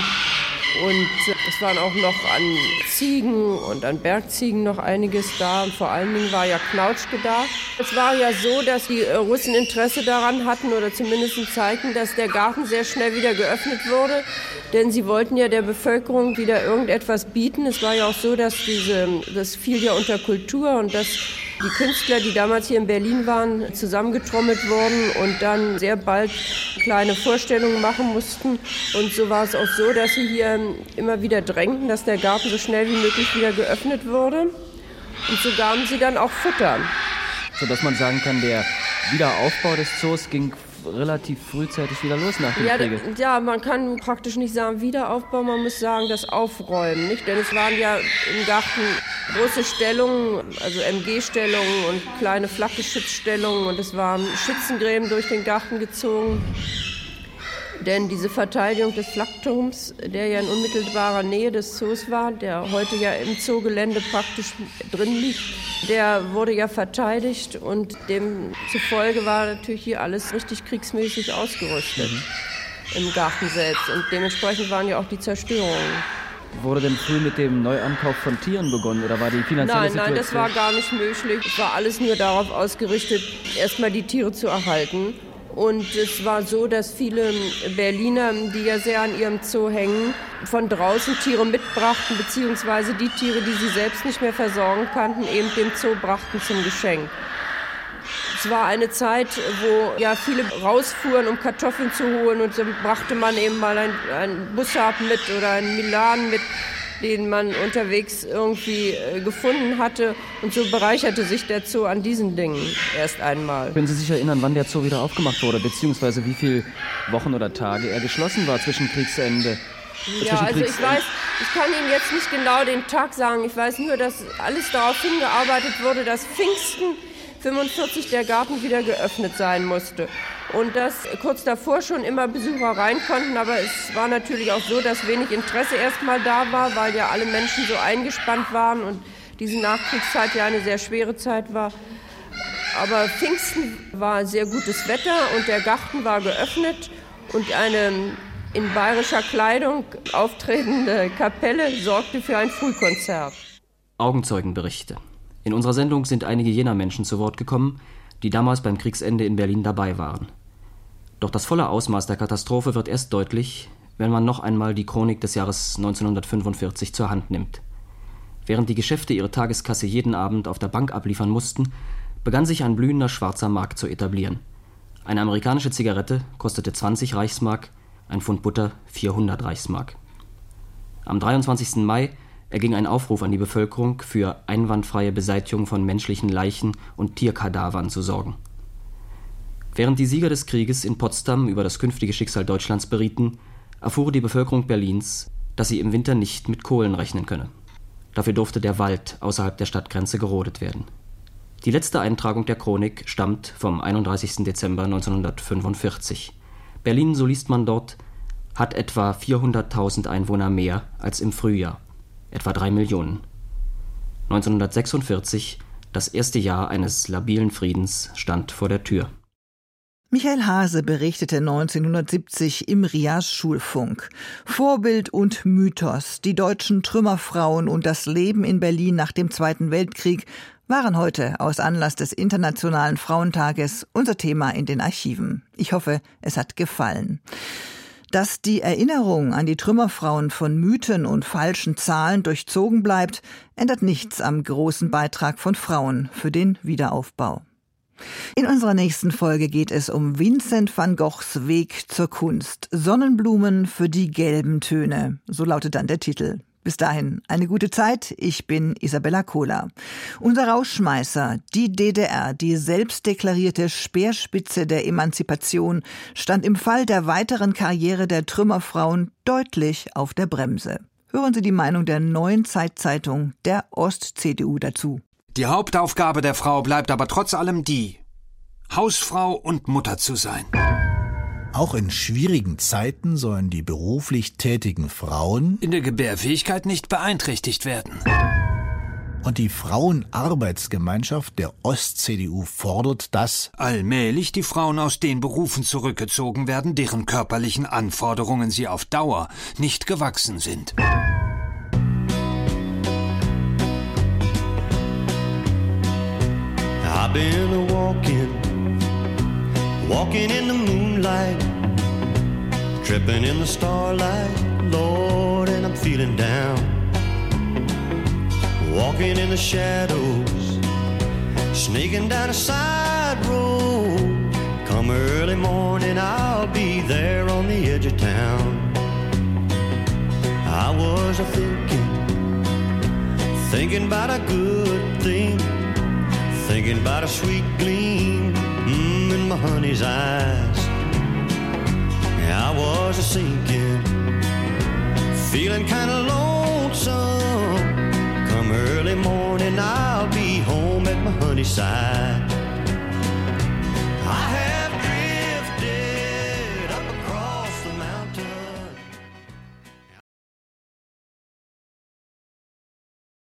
Und es waren auch noch an Ziegen und an Bergziegen noch einiges da. Und vor allen Dingen war ja Knautschke da. Es war ja so, dass die Russen Interesse daran hatten oder zumindest zeigten, dass der Garten sehr schnell wieder geöffnet wurde. Denn sie wollten ja der Bevölkerung wieder irgendetwas bieten. Es war ja auch so, dass diese, das fiel ja unter Kultur und dass die Künstler, die damals hier in Berlin waren, zusammengetrommelt wurden und dann sehr bald kleine Vorstellungen machen mussten. Und so war es auch so, dass sie hier immer wieder drängten, dass der Garten so schnell wie möglich wieder geöffnet wurde. Und so gaben sie dann auch Futter. Sodass man sagen kann, der Wiederaufbau des Zoos ging relativ frühzeitig wieder los nach dem ja, Krieg. Ja, man kann praktisch nicht sagen Wiederaufbau, man muss sagen das Aufräumen, nicht? Denn es waren ja im Garten große Stellungen, also M G-Stellungen und kleine Flakgeschützstellungen und es waren Schützengräben durch den Garten gezogen. Denn diese Verteidigung des Flakturms, der ja in unmittelbarer Nähe des Zoos war, der heute ja im Zoogelände praktisch drin liegt, der wurde ja verteidigt und demzufolge war natürlich hier alles richtig kriegsmäßig ausgerüstet mhm. im Garten selbst. Und dementsprechend waren ja auch die Zerstörungen. Wurde denn früh mit dem Neuankauf von Tieren begonnen oder war die finanzielle nein, Situation? Nein, das war gar nicht möglich. Es war alles nur darauf ausgerichtet, erstmal die Tiere zu erhalten. Und es war so, dass viele Berliner, die ja sehr an ihrem Zoo hängen, von draußen Tiere mitbrachten, beziehungsweise die Tiere, die sie selbst nicht mehr versorgen konnten, eben dem Zoo brachten zum Geschenk. Es war eine Zeit, wo ja viele rausfuhren, um Kartoffeln zu holen, und dann brachte man eben mal einen Bussard mit oder einen Milan mit, den man unterwegs irgendwie äh, gefunden hatte. Und so bereicherte sich der Zoo an diesen Dingen erst einmal. Können Sie sich erinnern, wann der Zoo wieder aufgemacht wurde, beziehungsweise wie viele Wochen oder Tage er geschlossen war zwischen Kriegsende? Ja, zwischen also Kriegsende. ich weiß, ich kann Ihnen jetzt nicht genau den Tag sagen. Ich weiß nur, dass alles darauf hingearbeitet wurde, dass Pfingsten fünfundvierzig der Garten wieder geöffnet sein musste. Und dass kurz davor schon immer Besucher rein konnten, aber es war natürlich auch so, dass wenig Interesse erstmal da war, weil ja alle Menschen so eingespannt waren und diese Nachkriegszeit ja eine sehr schwere Zeit war. Aber Pfingsten war sehr gutes Wetter und der Garten war geöffnet und eine in bayerischer Kleidung auftretende Kapelle sorgte für ein Frühkonzert. Augenzeugenberichte. In unserer Sendung sind einige jener Menschen zu Wort gekommen, die damals beim Kriegsende in Berlin dabei waren. Doch das volle Ausmaß der Katastrophe wird erst deutlich, wenn man noch einmal die Chronik des Jahres neunzehnhundertfünfundvierzig zur Hand nimmt. Während die Geschäfte ihre Tageskasse jeden Abend auf der Bank abliefern mussten, begann sich ein blühender schwarzer Markt zu etablieren. Eine amerikanische Zigarette kostete zwanzig Reichsmark, ein Pfund Butter vierhundert Reichsmark. Am dreiundzwanzigsten Mai erging ein Aufruf an die Bevölkerung, für einwandfreie Beseitigung von menschlichen Leichen und Tierkadavern zu sorgen. Während die Sieger des Krieges in Potsdam über das künftige Schicksal Deutschlands berieten, erfuhr die Bevölkerung Berlins, dass sie im Winter nicht mit Kohlen rechnen könne. Dafür durfte der Wald außerhalb der Stadtgrenze gerodet werden. Die letzte Eintragung der Chronik stammt vom einunddreißigsten Dezember neunzehnhundertfünfundvierzig. Berlin, so liest man dort, hat etwa vierhunderttausend Einwohner mehr als im Frühjahr, etwa drei Millionen. neunzehnhundertsechsundvierzig, das erste Jahr eines labilen Friedens, stand vor der Tür. Michael Hase berichtete neunzehnhundertsiebzig im R I A S-Schulfunk. Vorbild und Mythos, die deutschen Trümmerfrauen und das Leben in Berlin nach dem Zweiten Weltkrieg waren heute aus Anlass des Internationalen Frauentages unser Thema in den Archiven. Ich hoffe, es hat gefallen. Dass die Erinnerung an die Trümmerfrauen von Mythen und falschen Zahlen durchzogen bleibt, ändert nichts am großen Beitrag von Frauen für den Wiederaufbau. In unserer nächsten Folge geht es um Vincent van Goghs Weg zur Kunst. Sonnenblumen für die gelben Töne. So lautet dann der Titel. Bis dahin eine gute Zeit. Ich bin Isabella Kohler. Unser Rausschmeißer, die D D R, die selbstdeklarierte Speerspitze der Emanzipation, stand im Fall der weiteren Karriere der Trümmerfrauen deutlich auf der Bremse. Hören Sie die Meinung der Neuen Zeitzeitung, der Ost-C D U, dazu. Die Hauptaufgabe der Frau bleibt aber trotz allem die, Hausfrau und Mutter zu sein. Auch in schwierigen Zeiten sollen die beruflich tätigen Frauen in der Gebärfähigkeit nicht beeinträchtigt werden. Und die Frauenarbeitsgemeinschaft der Ost-C D U fordert, dass allmählich die Frauen aus den Berufen zurückgezogen werden, deren körperlichen Anforderungen sie auf Dauer nicht gewachsen sind. I've been a walking, walking in the moonlight, tripping in the starlight, Lord, and I'm feeling down. Walking in the shadows, sneaking down a side road. Come early morning, I'll be there on the edge of town. I was a thinking, thinking about a good thing. Thinking about a sweet gleam mm, in my honey's eyes. I was a sinking, feeling kind of lonesome. Come early morning, I'll be home at my honey's side.